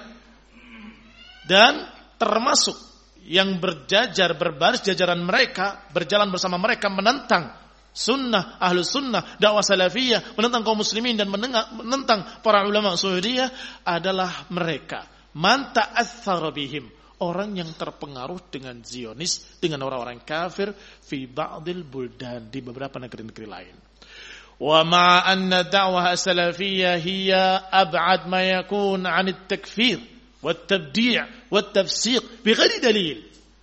dan termasuk yang berjajar, berbaris jajaran mereka, berjalan bersama mereka menentang sunnah, ahlu sunnah, dakwah salafiyah, menentang kaum muslimin dan menentang para ulama Suudiyah adalah mereka man ta'athara bihim, orang yang terpengaruh dengan Zionis, dengan orang-orang kafir fi ba'dil buldan, di beberapa negeri-negeri lain. Wa ma'a anna da'wah salafiyah hiya ab'ad ma yakun 'an at-takfir wat-tabdi' wat-tafsiq bighairi dalil.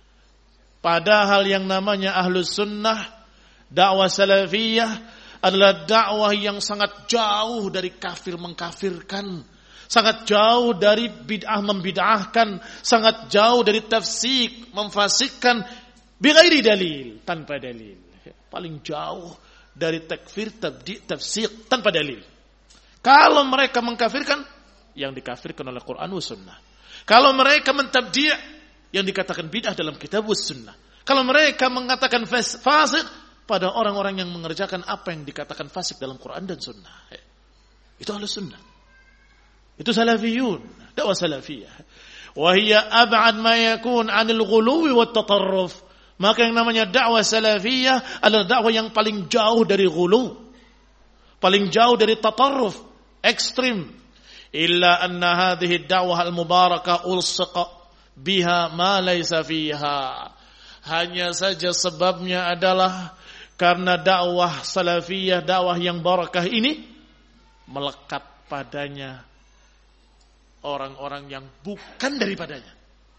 Padahal yang namanya ahlus sunnah, dakwah salafiyah adalah dakwah yang sangat jauh dari kafir mengkafirkan, sangat jauh dari bid'ah membid'ahkan, sangat jauh dari tafsik memfasikkan, bighairi dalil, tanpa dalil. Paling jauh dari takfir, tabdi', tafsik tanpa dalil. Kalau mereka mengkafirkan, yang dikafirkan oleh Quran wa sunnah. Kalau mereka mentabdi', yang dikatakan bid'ah dalam kitab wa sunnah. Kalau mereka mengatakan fasik, pada orang-orang yang mengerjakan apa yang dikatakan fasik dalam Quran dan sunnah. Itu ahlus sunnah. Itu salafiyun, dakwah salafiyah. Wa hiya ab'ad ma yakun 'anil ghuluwi wat tatarruf. Maka yang namanya dakwah salafiyah adalah dakwah yang paling jauh dari ghulu, paling jauh dari tatarruf, ekstrim. Illa anna hadhihi ad-da'wah al-mubarakah ulsiqa biha ma laysa fiha. Hanya saja sebabnya adalah karena dakwah salafiyah, dakwah yang barakah ini melekat padanya orang-orang yang bukan daripadanya.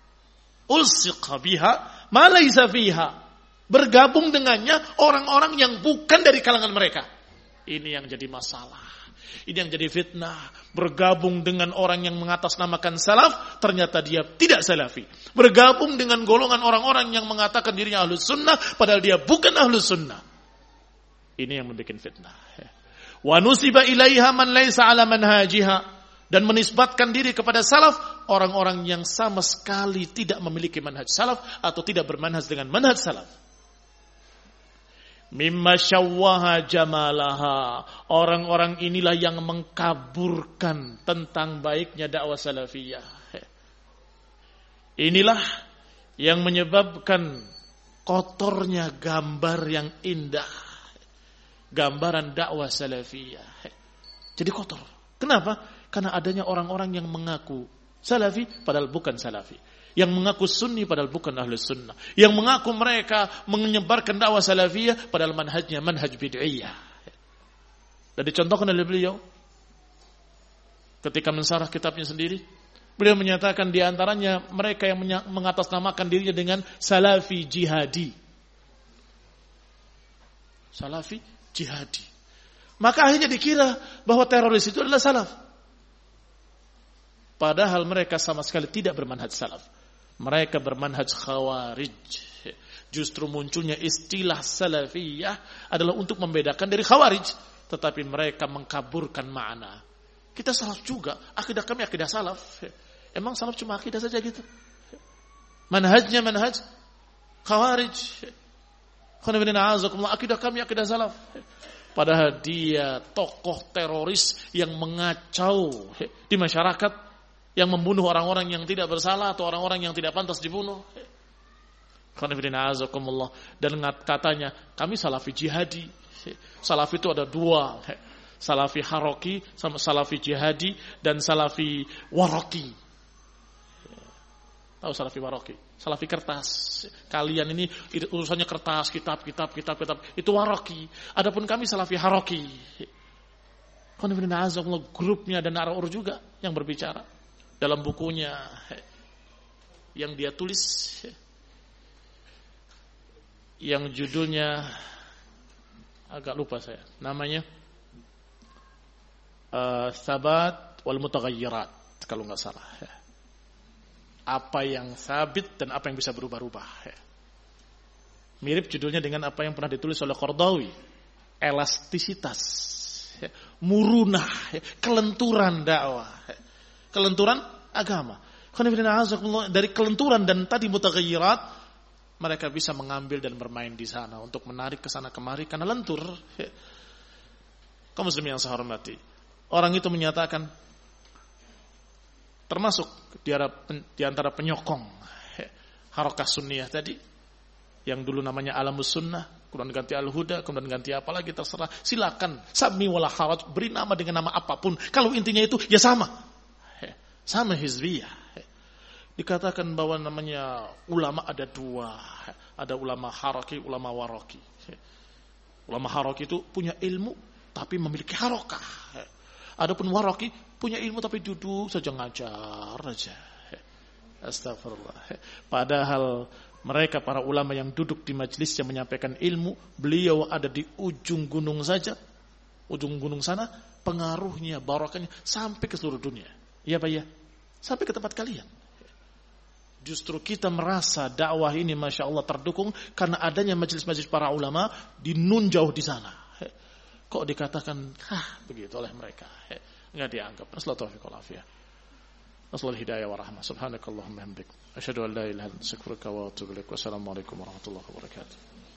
Ulsiqa biha ma laysa fiha. Bergabung dengannya orang-orang yang bukan dari kalangan mereka. Ini yang jadi masalah. Ini yang jadi fitnah. Bergabung dengan orang yang mengatasnamakan salaf, ternyata dia tidak salafi. Bergabung dengan golongan orang-orang yang mengatakan dirinya ahlus sunnah, padahal dia bukan ahlus sunnah. Ini yang membuat fitnah. Wa nusiba ilaiha man laisa ala manhajiha. Dan menisbatkan diri kepada salaf orang-orang yang sama sekali tidak memiliki manhaj salaf atau tidak bermanhaj dengan manhaj salaf. Mimma syawwaha jamalaha. Orang-orang inilah yang mengkaburkan tentang baiknya dakwah salafiyah. Inilah yang menyebabkan kotornya gambar yang indah, gambaran dakwah salafiyah. Jadi kotor. Kenapa? Karena adanya orang-orang yang mengaku salafi padahal bukan salafi, yang mengaku sunni padahal bukan ahlus sunnah, yang mengaku mereka menyebarkan dakwah salafiyah padahal manhajnya manhaj bid'iyah. Dan dicontohkan oleh beliau ketika mensarah kitabnya sendiri, beliau menyatakan di antaranya mereka yang mengatasnamakan dirinya dengan salafi jihadi. Salafi jihadi. Maka akhirnya dikira bahwa teroris itu adalah salaf. Padahal mereka sama sekali tidak bermanhaj salaf. Mereka bermanhaj khawarij. Justru munculnya istilah salafiyah adalah untuk membedakan dari khawarij. Tetapi mereka mengkaburkan makna. Kita salaf juga. Akidah kami akidah salaf. Emang salaf cuma akidah saja gitu? Manhajnya manhaj khawarij. Akidah kami akidah salaf. Padahal dia tokoh teroris yang mengacau di masyarakat, yang membunuh orang-orang yang tidak bersalah atau orang-orang yang tidak pantas dibunuh. Dan katanya kami salafi jihadi. Salafi itu ada dua, salafi haroki sama salafi jihadi dan salafi waroki. Tahu salafi waroki? Salafi kertas. Kalian ini urusannya kertas, kitab. Itu waroki. Adapun kami salafi haroki. Grupnya dan ar-ur juga yang berbicara dalam bukunya yang dia tulis, yang judulnya agak lupa saya namanya, Sabat wal Mutaghayyirat kalau nggak salah. Apa yang sabit dan apa yang bisa berubah-ubah. Mirip judulnya dengan apa yang pernah ditulis oleh Qardawi elastisitas, murunah, kelenturan dakwah, kelenturan agama. Dari kelenturan dan tadi mutaghayyirat, mereka bisa mengambil dan bermain di sana untuk menarik ke sana kemari karena lentur. Kaum muslimin yang saya hormati, orang itu menyatakan termasuk di antara penyokong harakah sunniyah tadi yang dulu namanya Alamus Sunnah, kemudian ganti Al-Huda, kemudian ganti apa lagi terserah. Silakan, sami wala haraj, beri nama dengan nama apapun. Kalau intinya itu ya sama hizbiyah. Dikatakan bahwa namanya ulama ada dua, ada ulama haraki, ulama waraki. Ulama haraki itu punya ilmu tapi memiliki harakah. Adapun waraki punya ilmu tapi duduk saja ngajar aja. Astagfirullah. Padahal mereka para ulama yang duduk di majelis yang menyampaikan ilmu, beliau ada di ujung gunung saja, ujung gunung sana, pengaruhnya, barakahnya sampai ke seluruh dunia. Ya Pak ya, sampai ke tempat kalian. Justru kita merasa dakwah ini Masya Allah terdukung karena adanya majelis-majelis para ulama di nun jauh di sana. Kok dikatakan begitu oleh mereka? Enggak dianggap. Assalamualaikum warahmatullahi wabarakatuh. Assalamualaikum hidayah wa rahmah. Subhanakallahumma hamdik. Asyhadu an la ilaha illa anta astaghfiruka wa atubu ilaik. Wassalamualaikum warahmatullahi wabarakatuh.